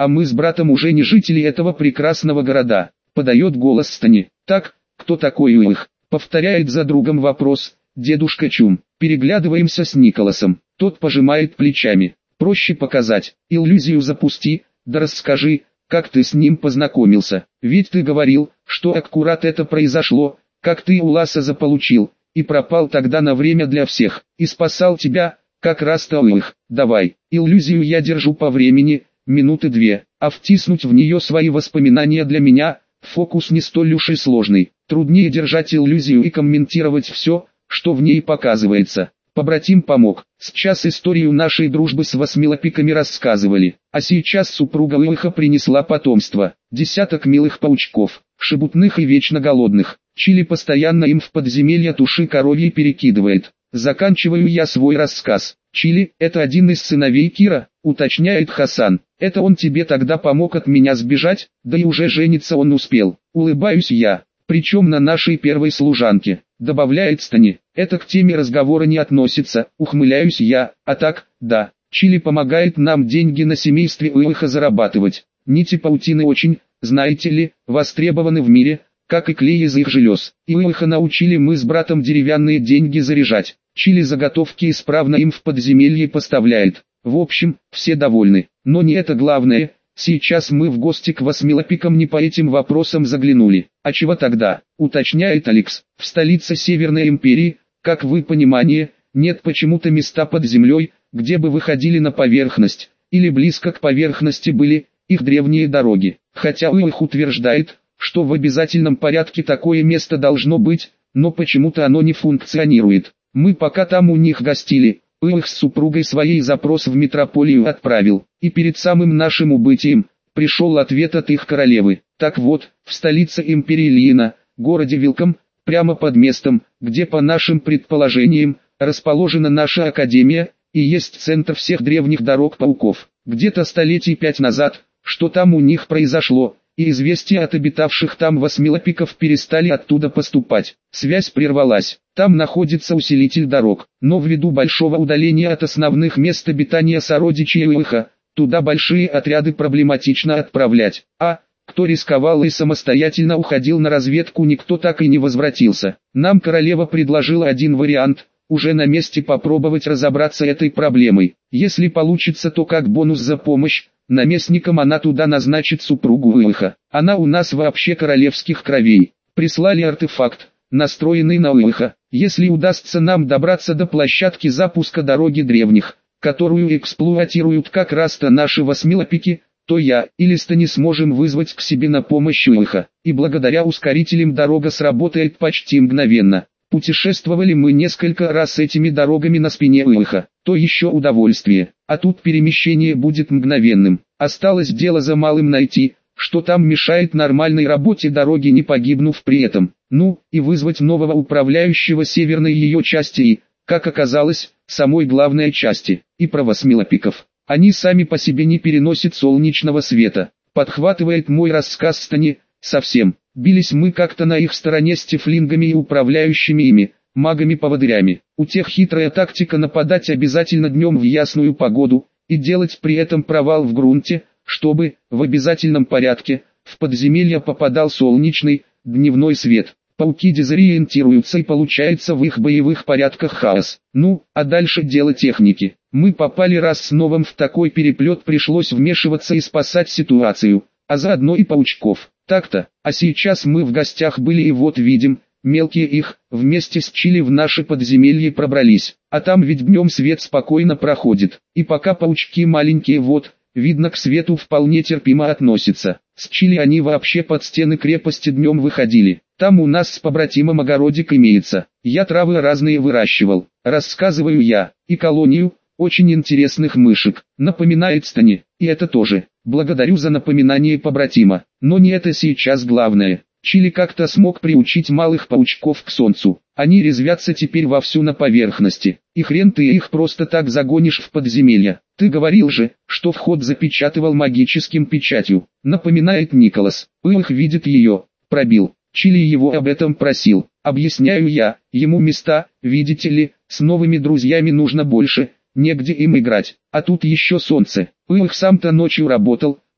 а мы с братом уже не жители этого прекрасного города. Подает голос Стани. Так, кто такой Уилх? Повторяет за другом вопрос, дедушка Чум. Переглядываемся с Николасом. Тот пожимает плечами. Проще показать. Иллюзию запусти, да расскажи, как ты с ним познакомился. Ведь ты говорил, что аккурат это произошло, как ты Уласа заполучил, и пропал тогда на время для всех, и спасал тебя, как раз-то Уилх. Давай, иллюзию я держу по времени, минуты две, а втиснуть в нее свои воспоминания для меня, фокус не столь уж и сложный. Труднее держать иллюзию и комментировать все, что в ней показывается. Побратим помог. Сейчас историю нашей дружбы с восьмилапиками рассказывали, а сейчас супруга Уилха принесла потомство. Десяток милых паучков, шебутных и вечно голодных. Чили постоянно им в подземелье туши коровьей перекидывает. Заканчиваю я свой рассказ. Чили – это один из сыновей Кира, уточняет Хасан. Это он тебе тогда помог от меня сбежать, да и уже жениться он успел. Улыбаюсь я. Причем на нашей первой служанке, добавляет Стани. Это к теме разговора не относится, ухмыляюсь я, а так, да, Чили помогает нам деньги на семействе Уилха зарабатывать. Нити паутины очень, знаете ли, востребованы в мире, как и клей из их желез. И Уилха научили мы с братом деревянные деньги заряжать. Чили заготовки исправно им в подземелье поставляет. В общем, все довольны. Но не это главное. Сейчас мы в гости к восьмилапикам не по этим вопросам заглянули. А чего тогда, уточняет Алекс. В столице Северной Империи, как вы понимаете, нет почему-то места под землей, где бы выходили на поверхность, или близко к поверхности были их древние дороги. Хотя Уилх утверждает, что в обязательном порядке такое место должно быть, но почему-то оно не функционирует. Мы пока там у них гостили. Уилх с супругой своей запрос в метрополию отправил, и перед самым нашим убытием, пришел ответ от их королевы. Так вот, в столице империи Лиена, городе Вилком, прямо под местом, где по нашим предположениям, расположена наша академия, и есть центр всех древних дорог пауков. Где-то столетий пять назад, что там у них произошло, и известия от обитавших там восьмилапиков перестали оттуда поступать. Связь прервалась. Там находится усилитель дорог, но ввиду большого удаления от основных мест обитания сородичей Уилха, туда большие отряды проблематично отправлять. А, кто рисковал и самостоятельно уходил на разведку, никто так и не возвратился. Нам королева предложила один вариант, уже на месте попробовать разобраться этой проблемой. Если получится, то как бонус за помощь, наместником она туда назначит супругу Уилха. Она у нас вообще королевских кровей. Прислали артефакт, настроенный на Уилха. Если удастся нам добраться до площадки запуска дороги древних, которую эксплуатируют как раз-то наши восьмилапики, то я или Стани сможем вызвать к себе на помощь Уилха, и благодаря ускорителям дорога сработает почти мгновенно. Путешествовали мы несколько раз этими дорогами на спине Уилха, то еще удовольствие, а тут перемещение будет мгновенным. Осталось дело за малым найти, что там мешает нормальной работе дороги, не погибнув при этом. Ну, и вызвать нового управляющего северной ее части и, как оказалось, самой главной части, и про восьмилапиков. Они сами по себе не переносят солнечного света. Подхватывает мой рассказ Стани. Совсем. Бились мы как-то на их стороне с тифлингами и управляющими ими, магами-поводырями. У тех хитрая тактика нападать обязательно днем в ясную погоду, и делать при этом провал в грунте, чтобы, в обязательном порядке, в подземелье попадал солнечный, дневной свет. Пауки дезориентируются и получается в их боевых порядках хаос. Ну, а дальше дело техники. Мы попали раз с новым в такой переплет, пришлось вмешиваться и спасать ситуацию, а заодно и паучков. Так-то, а сейчас мы в гостях были и вот видим, мелкие их, вместе с Чили в наше подземелье пробрались, а там ведь днем свет спокойно проходит, и пока паучки маленькие вот, видно к свету вполне терпимо относятся. С Чили они вообще под стены крепости днем выходили, там у нас с побратимом огородик имеется, я травы разные выращивал, рассказываю я, и колонию, очень интересных мышек, напоминает Стани, и это тоже. Благодарю за напоминание побратима, но не это сейчас главное. Чили как-то смог приучить малых паучков к солнцу. Они резвятся теперь вовсю на поверхности. И хрен ты их просто так загонишь в подземелье. Ты говорил же, что вход запечатывал магическим печатью. Напоминает Николас. Уилх видит ее. Пробил. Чили его об этом просил. Объясняю я. Ему места, видите ли, с новыми друзьями нужно больше. Негде им играть, а тут еще солнце. Уилх сам-то ночью работал,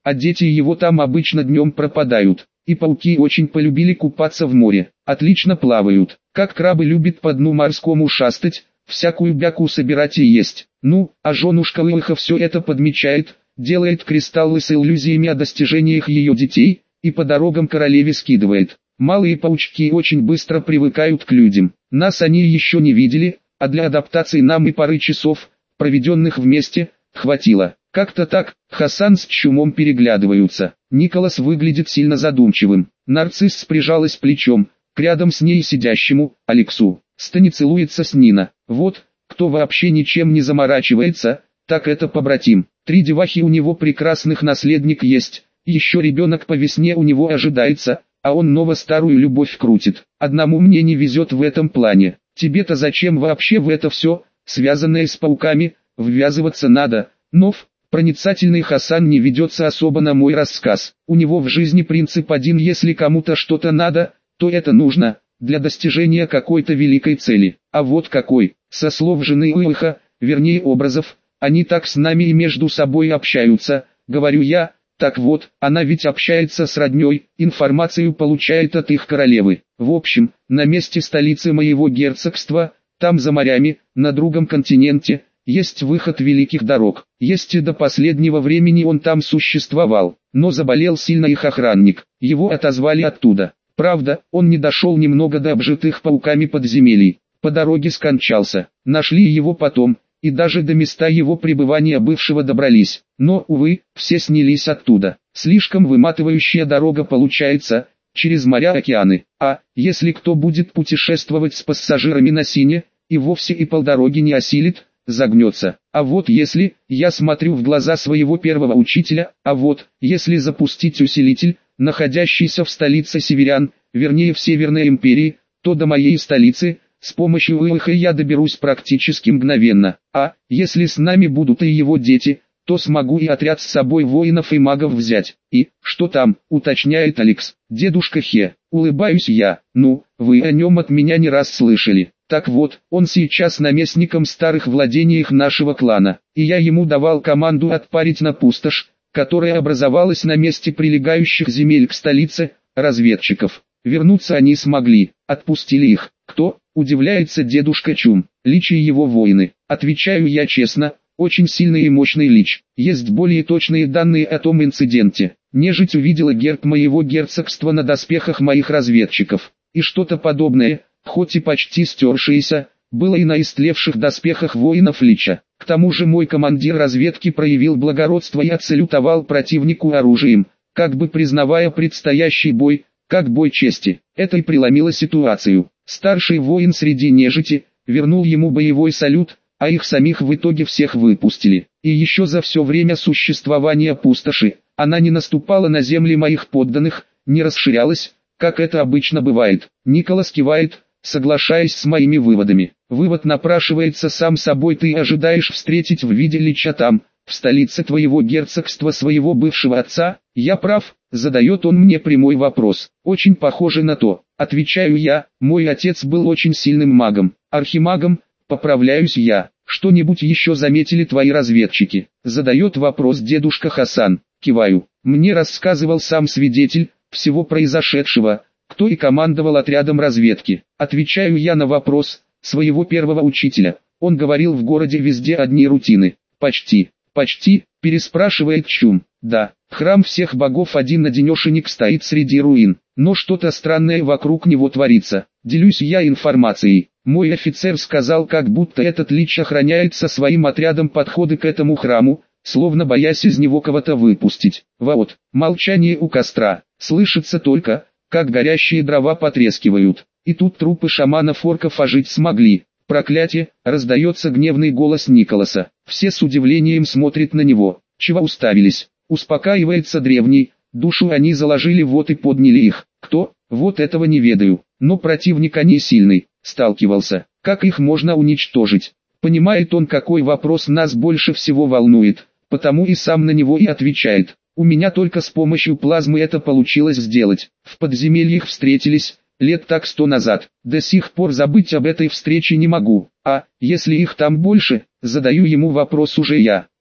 а дети его там обычно днем пропадают. И пауки очень полюбили купаться в море, отлично плавают, как крабы любят по дну морскому шастать, всякую бяку собирать и есть. Ну, а женушка Уилха все это подмечает, делает кристаллы с иллюзиями о достижениях ее детей, и по дорогам королеве скидывает. Малые паучки очень быстро привыкают к людям. Нас они еще не видели, а для адаптации нам и пары часов, проведенных вместе, хватило. Как-то так, Хасан с Чумом переглядываются. Николас выглядит сильно задумчивым. Нарцисс прижалась плечом к рядом с ней сидящему Алексу. Стани целуется с Нина. Вот, кто вообще ничем не заморачивается, так это побратим. Три девахи у него прекрасных наследник есть, еще ребенок по весне у него ожидается, а он ново-старую любовь крутит. Одному мне не везет в этом плане. Тебе-то зачем вообще в это все, связанное с пауками, ввязываться надо? Нов, проницательный Хасан не ведется особо на мой рассказ. У него в жизни принцип один: если кому-то что-то надо, то это нужно, для достижения какой-то великой цели. А вот какой, со слов жены Уилха, вернее образов, они так с нами и между собой общаются, говорю я. Так вот, она ведь общается с родней, информацию получает от их королевы. В общем, на месте столицы моего герцогства, там за морями, на другом континенте, есть выход великих дорог. Есть и до последнего времени он там существовал, но заболел сильно их охранник, его отозвали оттуда. Правда, он не дошел немного до обжитых пауками подземелий, по дороге скончался. Нашли его потом, и даже до места его пребывания бывшего добрались. Но, увы, все снялись оттуда. Слишком выматывающая дорога получается, через моря-океаны. А, если кто будет путешествовать с пассажирами на сине, и вовсе и полдороги не осилит, загнется. А вот если, я смотрю в глаза своего первого учителя, а вот, если запустить усилитель, находящийся в столице северян, вернее в Северной империи, то до моей столицы, с помощью Уилха я доберусь практически мгновенно. А, если с нами будут и его дети, то смогу и отряд с собой воинов и магов взять. И, что там, уточняет Алекс. Дедушка Хе, улыбаюсь я. Ну, вы о нем от меня не раз слышали. Так вот, он сейчас наместником старых владениях нашего клана, и я ему давал команду отпарить на пустошь, которая образовалась на месте прилегающих земель к столице, разведчиков. Вернуться они смогли, отпустили их. Кто? Удивляется дедушка Чум. Лич и его воины. Отвечаю я честно, очень сильный и мощный лич. Есть более точные данные о том инциденте. Нежить увидела герб моего герцогства на доспехах моих разведчиков. И что-то подобное, хоть и почти стершееся, было и на истлевших доспехах воинов лича. К тому же мой командир разведки проявил благородство и отсалютовал противнику оружием, как бы признавая предстоящий бой, как бой чести. Это и преломило ситуацию. Старший воин среди нежити вернул ему боевой салют, а их самих в итоге всех выпустили. И еще за все время существования пустоши, она не наступала на земли моих подданных, не расширялась, как это обычно бывает. Николас кивает, соглашаясь с моими выводами. Вывод напрашивается сам собой: ты ожидаешь встретить в виде лича там, в столице твоего герцогства, своего бывшего отца? Я прав? Задает он мне прямой вопрос. Очень похоже на то. Отвечаю я, мой отец был очень сильным магом, архимагом, поправляюсь я. Что-нибудь еще заметили твои разведчики? Задает вопрос дедушка Хасан. Киваю. Мне рассказывал сам свидетель всего произошедшего, кто и командовал отрядом разведки. Отвечаю я на вопрос своего первого учителя. Он говорил, в городе везде одни рутины. Почти, почти, переспрашивает Чум. Да, храм всех богов один-одинешенек стоит среди руин, но что-то странное вокруг него творится. Делюсь я информацией. Мой офицер сказал, как будто этот лич охраняет со своим отрядом подходы к этому храму, словно боясь из него кого-то выпустить. Вот, молчание у костра, слышится только, как горящие дрова потрескивают. И тут трупы шаманов-орков ожить смогли. Проклятие, раздается гневный голос Николаса. Все с удивлением смотрят на него. Чего уставились? Успокаивается древний. Душу они заложили, вот и подняли их. Кто? Вот этого не ведаю. Но противник они сильный. Сталкивался. Как их можно уничтожить? Понимает он, какой вопрос нас больше всего волнует. Потому и сам на него и отвечает. У меня только с помощью плазмы это получилось сделать. В подземельях встретились, лет так сто назад. До сих пор забыть об этой встрече не могу. А, если их там больше, задаю ему вопрос уже я.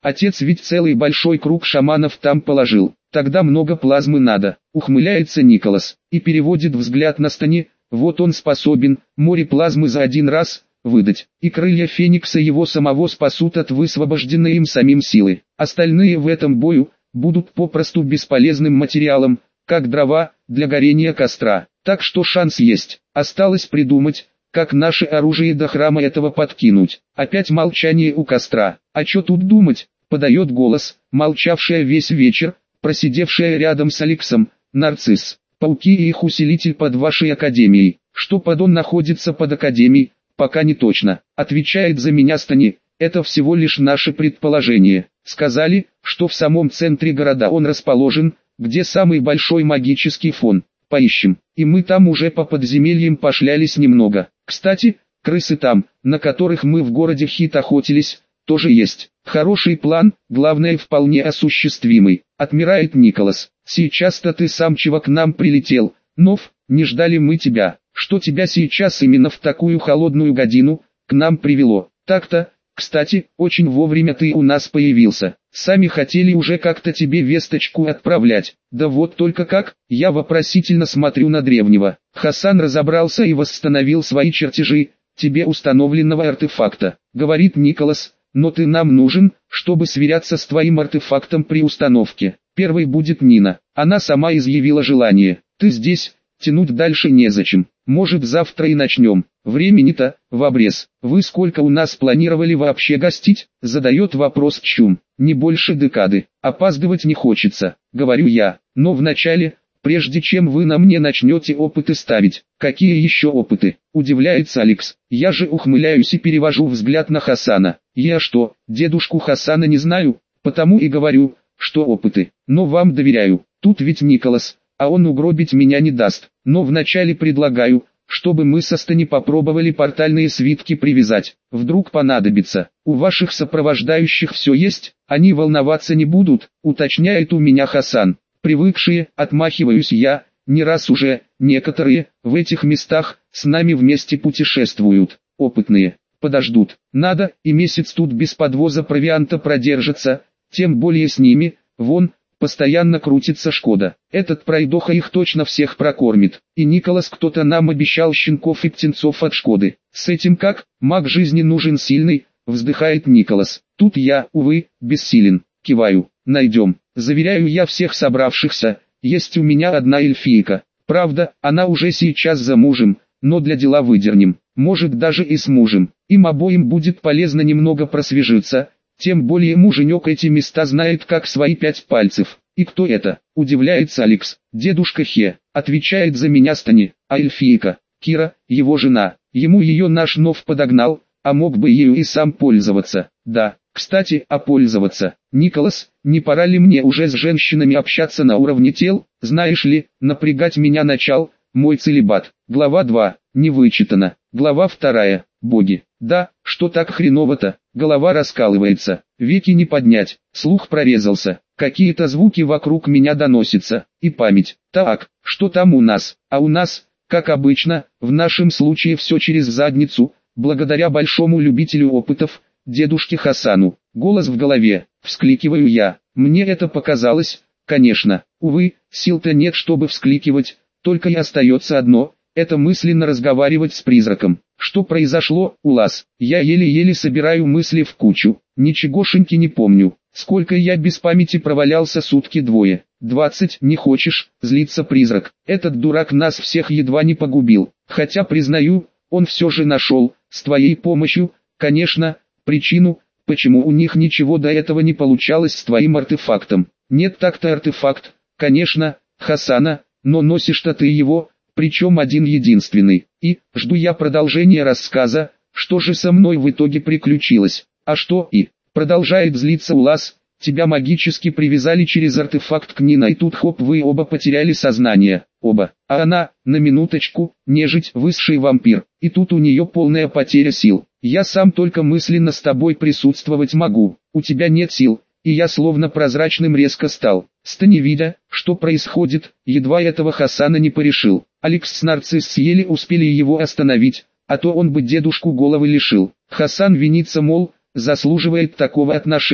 Отец ведь целый большой круг шаманов там положил. Тогда много плазмы надо, ухмыляется Николас, и переводит взгляд на Стани. Вот он способен, море плазмы за один раз, выдать, и крылья Феникса его самого спасут от высвобожденной им самим силы. Остальные в этом бою будут попросту бесполезным материалом, как дрова для горения костра. Так что шанс есть, осталось придумать, как наше оружие до храма этого подкинуть. Опять молчание у костра. А чё тут думать, подает голос, молчавшая весь вечер, просидевшая рядом с Алексом, Нарцисс. Пауки и их усилитель под вашей академией. Что подон находится под академией, пока не точно. Отвечает за меня Стани, это всего лишь наше предположение. Сказали, что в самом центре города он расположен, где самый большой магический фон. Поищем. И мы там уже по подземельям пошлялись немного. Кстати, крысы там, на которых мы в городе Хит охотились, тоже есть. Хороший план, главное вполне осуществимый. Отмирает Николас. Сейчас-то ты сам чего к нам прилетел, Нов, не ждали мы тебя. Что тебя сейчас именно в такую холодную годину к нам привело? Так-то, кстати, очень вовремя ты у нас появился. Сами хотели уже как-то тебе весточку отправлять. Да вот только как, я вопросительно смотрю на древнего. Хасан разобрался и восстановил свои чертежи, тебе установленного артефакта. Говорит Николас, но ты нам нужен, чтобы сверяться с твоим артефактом при установке. Первой будет Нина. Она сама изъявила желание. Ты здесь, тянуть дальше незачем. Может завтра и начнем. Времени-то, в обрез. Вы сколько у нас планировали вообще гостить? Задает вопрос Чум. Не больше декады. Опаздывать не хочется, говорю я. Но вначале, прежде чем вы на мне начнете опыты ставить. Какие еще опыты? Удивляется Алекс. Я же ухмыляюсь и перевожу взгляд на Хасана. Я что, дедушку Хасана не знаю? Потому и говорю, что опыты. Но вам доверяю. Тут ведь Николас, а он угробить меня не даст. Но вначале предлагаю, чтобы мы со Стани попробовали портальные свитки привязать. Вдруг понадобится. У ваших сопровождающих все есть, они волноваться не будут, уточняет у меня Хасан. Привыкшие, отмахиваюсь я, не раз уже, некоторые, в этих местах, с нами вместе путешествуют. Опытные, подождут. Надо, и месяц тут без подвоза провианта продержится, тем более с ними, вон, постоянно крутится Шкода. Этот пройдоха их точно всех прокормит. И Николас кто-то нам обещал щенков и птенцов от Шкоды. С этим как, маг жизни нужен сильный, вздыхает Николас. Тут я, увы, бессилен. Киваю, найдем. Заверяю я всех собравшихся, есть у меня одна эльфийка. Правда, она уже сейчас за мужем, но для дела выдернем. Может даже и с мужем. Им обоим будет полезно немного просвежиться. Тем более муженек эти места знает как свои пять пальцев. И кто это? Удивляется Алекс. Дедушка Хе. Отвечает за меня Стани. А эльфийка, Кира, его жена. Ему ее наш Нов подогнал, а мог бы ею и сам пользоваться. Да, кстати, а пользоваться. Николас, не пора ли мне уже с женщинами общаться на уровне тел? Знаешь ли, напрягать меня начал, мой целибат. Глава два. Не вычитано. Глава вторая. Боги. Да, что так хреново-то? Голова раскалывается, веки не поднять, слух прорезался, какие-то звуки вокруг меня доносятся, и память. Так, что там у нас? А у нас, как обычно, в нашем случае все через задницу, благодаря большому любителю опытов, дедушке Хасану. Голос в голове, вскликиваю я. Мне это показалось, конечно. Увы, сил-то нет, чтобы вскликивать, только и остается одно. Это мысленно разговаривать с призраком. Что произошло, Улас? Я еле-еле собираю мысли в кучу. Ничегошеньки не помню. Сколько я без памяти провалялся сутки двое. Двадцать, не хочешь, злится призрак. Этот дурак нас всех едва не погубил. Хотя, признаю, он все же нашел, с твоей помощью, конечно, причину, почему у них ничего до этого не получалось с твоим артефактом. Нет, так-то артефакт, конечно, Хасана, но носишь-то ты его, причем один-единственный. И, жду я продолжения рассказа, что же со мной в итоге приключилось. А что и, продолжает злиться Улас, тебя магически привязали через артефакт к Нина, и тут хоп, вы оба потеряли сознание. Оба. А она, на минуточку, нежить, высший вампир. И тут у нее полная потеря сил. Я сам только мысленно с тобой присутствовать могу. У тебя нет сил. И я словно прозрачным резко стал. Стани, видя, что происходит, едва этого Хасана не порешил. Алекс с Нарцисс еле успели его остановить, а то он бы дедушку головы лишил. Хасан винится, мол, заслуживает такого отношения.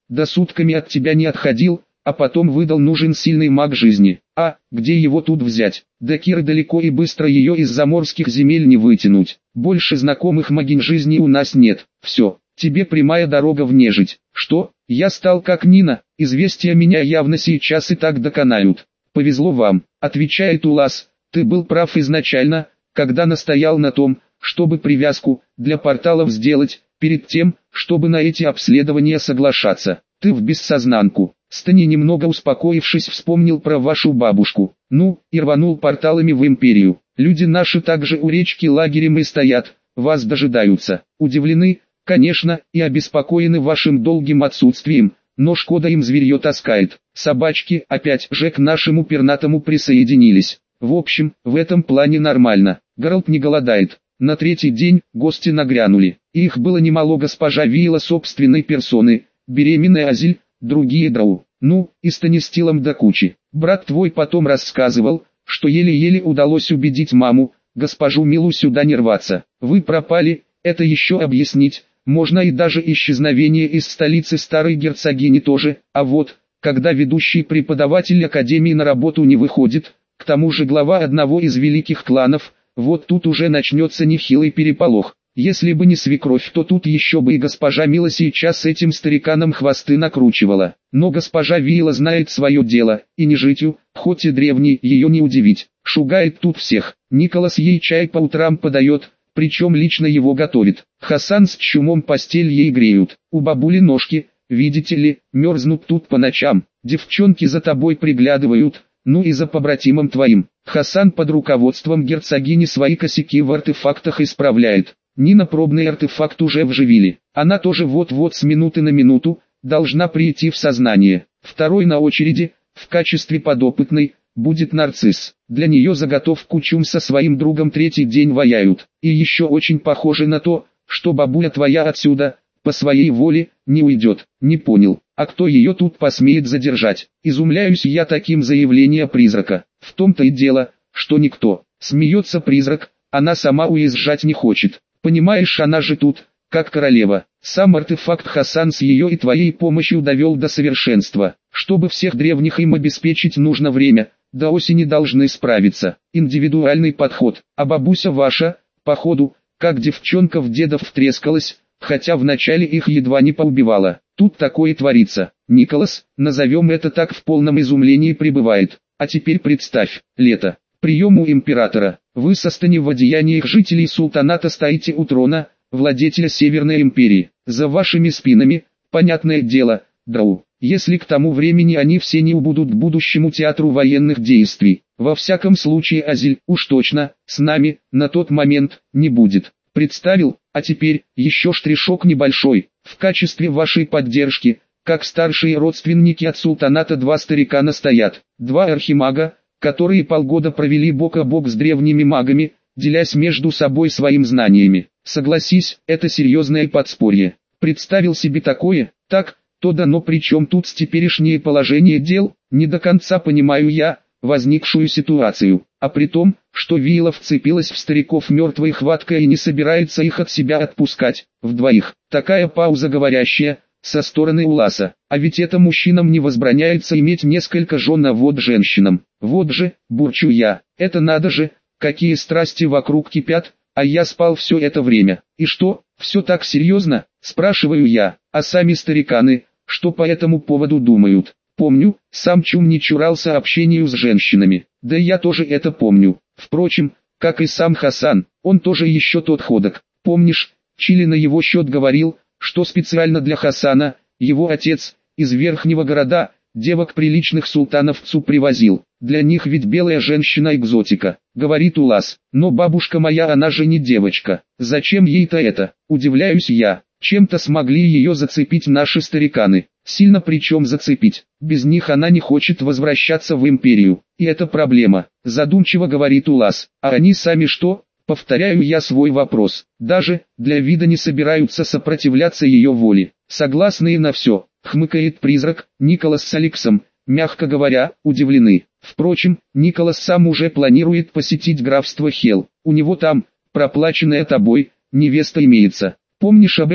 да сутками от тебя не отходил, а потом выдал нужен сильный маг жизни. А, где его тут взять? Да Киры далеко и быстро ее из заморских земель не вытянуть. Больше знакомых магинь жизни у нас нет. Все, тебе прямая дорога в нежить. Что? Я стал как Нина, известия меня явно сейчас и так доконают. Повезло вам, отвечает Улас, ты был прав изначально, когда настоял на том, чтобы привязку для порталов сделать, перед тем, чтобы на эти обследования соглашаться. Ты в бессознанку. Стани, немного успокоившись, вспомнил про вашу бабушку. Ну, и рванул порталами в империю. Люди наши также у речки лагерем и стоят, вас дожидаются. Удивлены, конечно, и обеспокоены вашим долгим отсутствием, но шкода им зверье таскает. Собачки опять же к нашему пернатому присоединились. В общем, в этом плане нормально. Гарольд не голодает. На третий день гости нагрянули. Их было немало, госпожа Виила собственной персоны, беременная Азиль, другие Драу, ну, и Станистилом до кучи. Брат твой потом рассказывал, что еле-еле удалось убедить маму, госпожу Милу сюда не рваться. Вы пропали, это еще объяснить, можно, и даже исчезновение из столицы старой герцогини тоже, а вот, когда ведущий преподаватель академии на работу не выходит, к тому же глава одного из великих кланов, вот тут уже начнется нехилый переполох. Если бы не свекровь, то тут еще бы и госпожа Мила сейчас с этим стариканом хвосты накручивала. Но госпожа Виила знает свое дело, и нежитью, хоть и древний, ее не удивить. Шугает тут всех. Николас ей чай по утрам подает, причем лично его готовит. Хасан с чумом постель ей греют. У бабули ножки, видите ли, мерзнут тут по ночам. Девчонки за тобой приглядывают, ну и за побратимом твоим. Хасан под руководством герцогини свои косяки в артефактах исправляет. Нина пробный артефакт уже вживили. Она тоже вот-вот с минуты на минуту должна прийти в сознание. Второй на очереди, в качестве подопытной, будет нарцисс. Для нее заготовку чум со своим другом третий день ваяют. И еще очень похоже на то, что бабуля твоя отсюда, по своей воле, не уйдет. Не понял, а кто ее тут посмеет задержать? Изумляюсь я таким заявлением призрака. В том-то и дело, что никто. Смеется призрак, она сама уезжать не хочет. Понимаешь, она же тут, как королева. Сам артефакт Хасан с ее и твоей помощью довел до совершенства. Чтобы всех древних им обеспечить нужно время, до осени должны справиться. Индивидуальный подход. А бабуся ваша, походу, как девчонка в дедов втрескалась, хотя вначале их едва не поубивала. Тут такое творится. Николас, назовем это так, в полном изумлении пребывает. А теперь представь, лето. Прием у императора. Вы со Стани в одеяниях жителей султаната стоите у трона, владетеля Северной империи. За вашими спинами, понятное дело, Драу. Если к тому времени они все не убудут к будущему театру военных действий. Во всяком случае Азиль, уж точно, с нами, на тот момент, не будет. Представил, а теперь, еще штришок небольшой. В качестве вашей поддержки, как старшие родственники от султаната, два старикана стоят. Два архимага, которые полгода провели бок о бок с древними магами, делясь между собой своими знаниями. Согласись, это серьезное подспорье. Представил себе такое, так, то да, но при чем тут теперешнее положение дел, не до конца понимаю я возникшую ситуацию, а при том, что Виила вцепилась в стариков мертвой хваткой и не собирается их от себя отпускать, вдвоих. Такая пауза говорящая, со стороны Уласа, а ведь это мужчинам не возбраняется иметь несколько жен, а вот женщинам. Вот же, бурчу я, это надо же, какие страсти вокруг кипят, а я спал все это время. И что, все так серьезно, спрашиваю я, а сами стариканы, что по этому поводу думают? Помню, сам Чум не чурался общению с женщинами, да я тоже это помню. Впрочем, как и сам Хасан, он тоже еще тот ходок. Помнишь, Чили на его счет говорил, что специально для Хасана, его отец, из верхнего города, девок приличных султановцу привозил. Для них ведь белая женщина экзотика, говорит Улас. Но бабушка моя, она же не девочка. Зачем ей-то это? Удивляюсь я. Чем-то смогли ее зацепить наши стариканы. Сильно причем зацепить. Без них она не хочет возвращаться в империю. И это проблема. Задумчиво говорит Улас. А они сами что? Повторяю я свой вопрос. Даже, для вида не собираются сопротивляться ее воле. Согласные на все, хмыкает призрак. Николас с Алексом, мягко говоря, удивлены. Впрочем, Николас сам уже планирует посетить графство Хел. У него там, проплаченная тобой, невеста имеется. Помнишь об этом?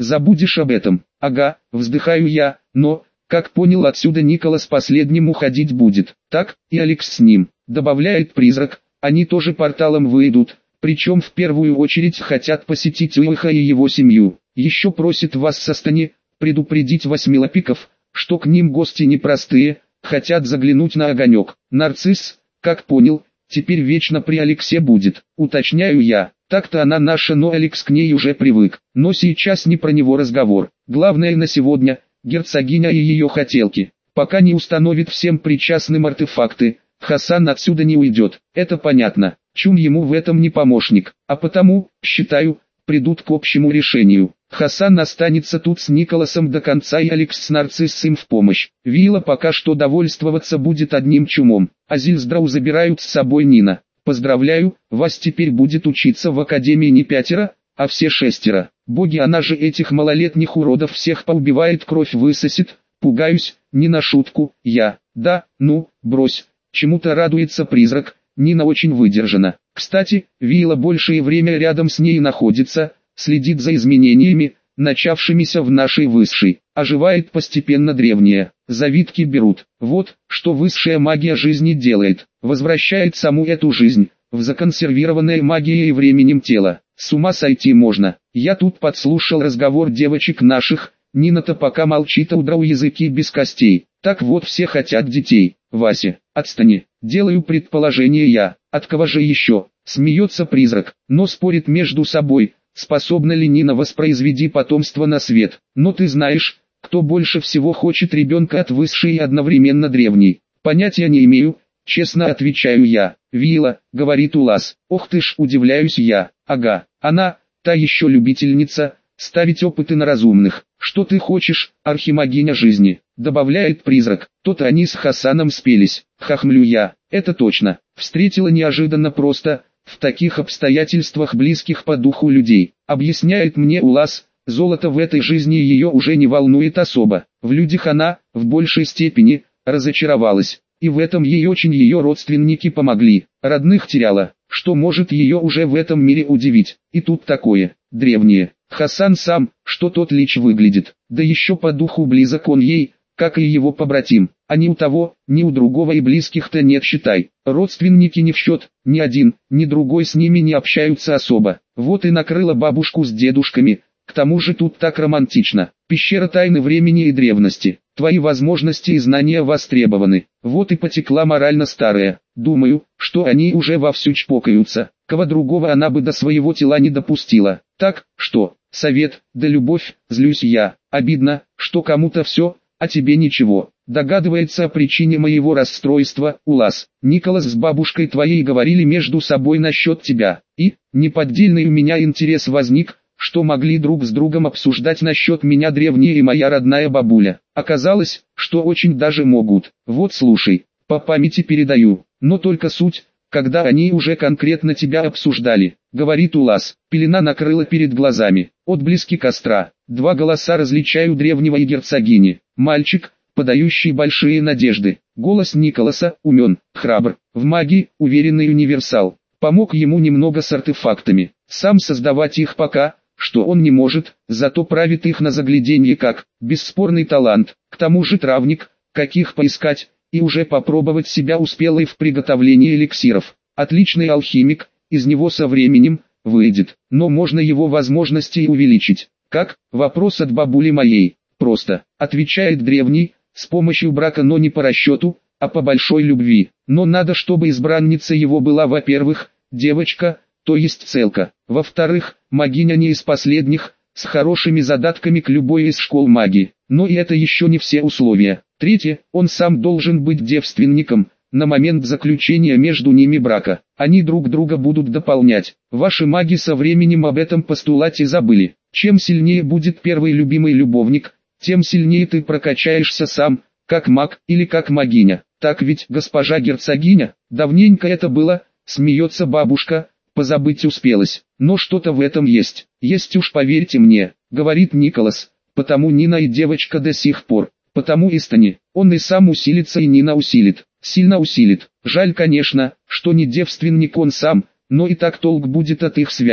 забудешь об этом. Ага, вздыхаю я, но, как понял, отсюда Николас последним уходить будет. Так, и Алекс с ним, добавляет призрак, они тоже порталом выйдут, причем в первую очередь хотят посетить Уилха и его семью. Еще просит вас со Стани предупредить восьмилапиков, что к ним гости непростые, хотят заглянуть на огонек. Нарцисс, как понял, теперь вечно при Алексе будет, уточняю я. Так-то она наша, но Алекс к ней уже привык. Но сейчас не про него разговор. Главное на сегодня – герцогиня и ее хотелки. Пока не установит всем причастным артефакты, Хасан отсюда не уйдет. Это понятно. Чум ему в этом не помощник. А потому, считаю, придут к общему решению. Хасан останется тут с Николасом до конца и Алекс с Нарциссом в помощь. Вилла пока что довольствоваться будет одним чумом. А Зильздрау забирают с собой Нина. Поздравляю, вас теперь будет учиться в академии не пятеро, а все шестеро. Боги, она же этих малолетних уродов всех поубивает, кровь высосет. Пугаюсь, не на шутку, я. Да, ну, брось. Чему-то радуется призрак, Нина очень выдержана. Кстати, Вилла большее время рядом с ней находится, следит за изменениями, начавшимися в нашей высшей. Оживает постепенно древнее. Завитки берут. Вот, что высшая магия жизни делает. Возвращает саму эту жизнь, в законсервированное магией и временем тело. С ума сойти можно. Я тут подслушал разговор девочек наших, Нина-то пока молчит, а удрал языки без костей. Так вот, все хотят детей. Вася, отстань. Делаю предположение я. От кого же еще? Смеется призрак, но спорит между собой. Способна ли Нина воспроизвести потомство на свет? Но ты знаешь, кто больше всего хочет ребенка от высшей и одновременно древней? Понятия не имею, честно отвечаю я. Вилла, говорит Улас. Ох ты ж, удивляюсь я. Ага, она, та еще любительница, ставить опыты на разумных. Что ты хочешь, архимагиня жизни? Добавляет призрак. То-то они с Хасаном спелись. Хохмлю я. Это точно. Встретила неожиданно просто. В таких обстоятельствах близких по духу людей, объясняет мне Улас, золото в этой жизни ее уже не волнует особо. В людях она, в большей степени, разочаровалась. И в этом ей очень ее родственники помогли. Родных теряла, что может ее уже в этом мире удивить. И тут такое, древнее. Хасан сам, что тот лич выглядит. Да еще по духу близок он ей, как и его побратим. А ни у того, ни у другого и близких-то нет, считай. Родственники не в счет, ни один, ни другой с ними не общаются особо. Вот и накрыла бабушку с дедушками. К тому же тут так романтично. Пещера тайны времени и древности. Твои возможности и знания востребованы. Вот и потекла морально старая. Думаю, что они уже вовсю чпокаются. Кого другого она бы до своего тела не допустила. Так, что, совет, да любовь, злюсь я. Обидно, что кому-то все, а тебе ничего. Догадывается о причине моего расстройства, Улас. Николас с бабушкой твоей говорили между собой насчет тебя. И, неподдельный у меня интерес возник, что могли друг с другом обсуждать насчет меня древняя и моя родная бабуля. Оказалось, что очень даже могут. Вот слушай, по памяти передаю, но только суть, когда они уже конкретно тебя обсуждали. Говорит Улас, пелена накрыла перед глазами. Отблески костра. Два голоса различаю древнего и герцогини. Мальчик, подающий большие надежды. Голос Николаса, умен, храбр, в магии, уверенный универсал. Помог ему немного с артефактами. Сам создавать их пока, что он не может, зато правит их на загляденье как, бесспорный талант. К тому же травник, каких поискать, и уже попробовать себя успел и в приготовлении эликсиров. Отличный алхимик, из него со временем, выйдет, но можно его возможности и увеличить. Как? Вопрос от бабули моей. Просто, отвечает древний, с помощью брака, но не по расчету, а по большой любви. Но надо, чтобы избранница его была, во-первых, девочка, то есть целка. Во-вторых, магиня не из последних, с хорошими задатками к любой из школ магии. Но и это еще не все условия. Третье, он сам должен быть девственником, на момент заключения между ними брака. Они друг друга будут дополнять. Ваши маги со временем об этом постулате забыли. Чем сильнее будет первый любимый любовник, тем сильнее ты прокачаешься сам, как маг или как магиня. Так ведь, госпожа герцогиня, давненько это было, смеется бабушка, позабыть успелась. Но что-то в этом есть. Есть уж, поверьте мне, говорит Николас. Потому Нина и девочка до сих пор. Потому и Стани. Он и сам усилится, и Нина усилит. Сильно усилит. Жаль, конечно, что не девственник он сам, но и так толк будет от их связи.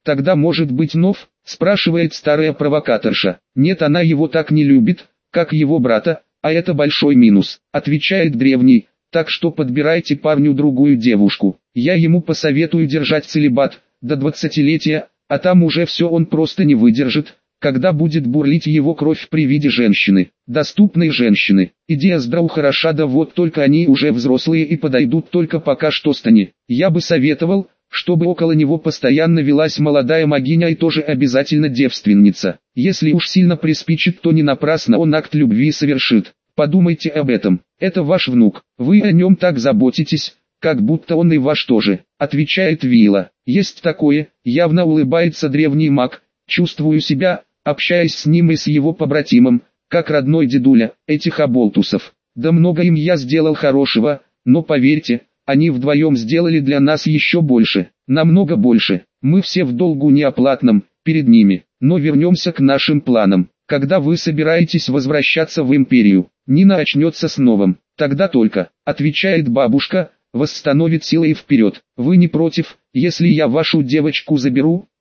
Тогда может быть нов, спрашивает старая провокаторша. Нет, она его так не любит, как его брата, а это большой минус, отвечает древний. Так что подбирайте парню другую девушку. Я ему посоветую держать целибат до двадцатилетия, а там уже все он просто не выдержит, когда будет бурлить его кровь при виде женщины. Доступной женщины. Идея здраво хороша, да вот только они уже взрослые и подойдут только пока что стане. Я бы советовал, чтобы около него постоянно велась молодая могиня и тоже обязательно девственница. Если уж сильно приспичит, то не напрасно он акт любви совершит. Подумайте об этом. Это ваш внук. Вы о нем так заботитесь, как будто он и ваш тоже, отвечает Вилла. Есть такое, явно улыбается древний маг. Чувствую себя, общаясь с ним и с его побратимом, как родной дедуля, этих оболтусов. Да много им я сделал хорошего, но поверьте, они вдвоем сделали для нас еще больше, намного больше. Мы все в долгу неоплатном, перед ними. Но вернемся к нашим планам. Когда вы собираетесь возвращаться в империю, Нина очнется с новым. Тогда только, отвечает бабушка, восстановит силы и вперед. Вы не против, если я вашу девочку заберу?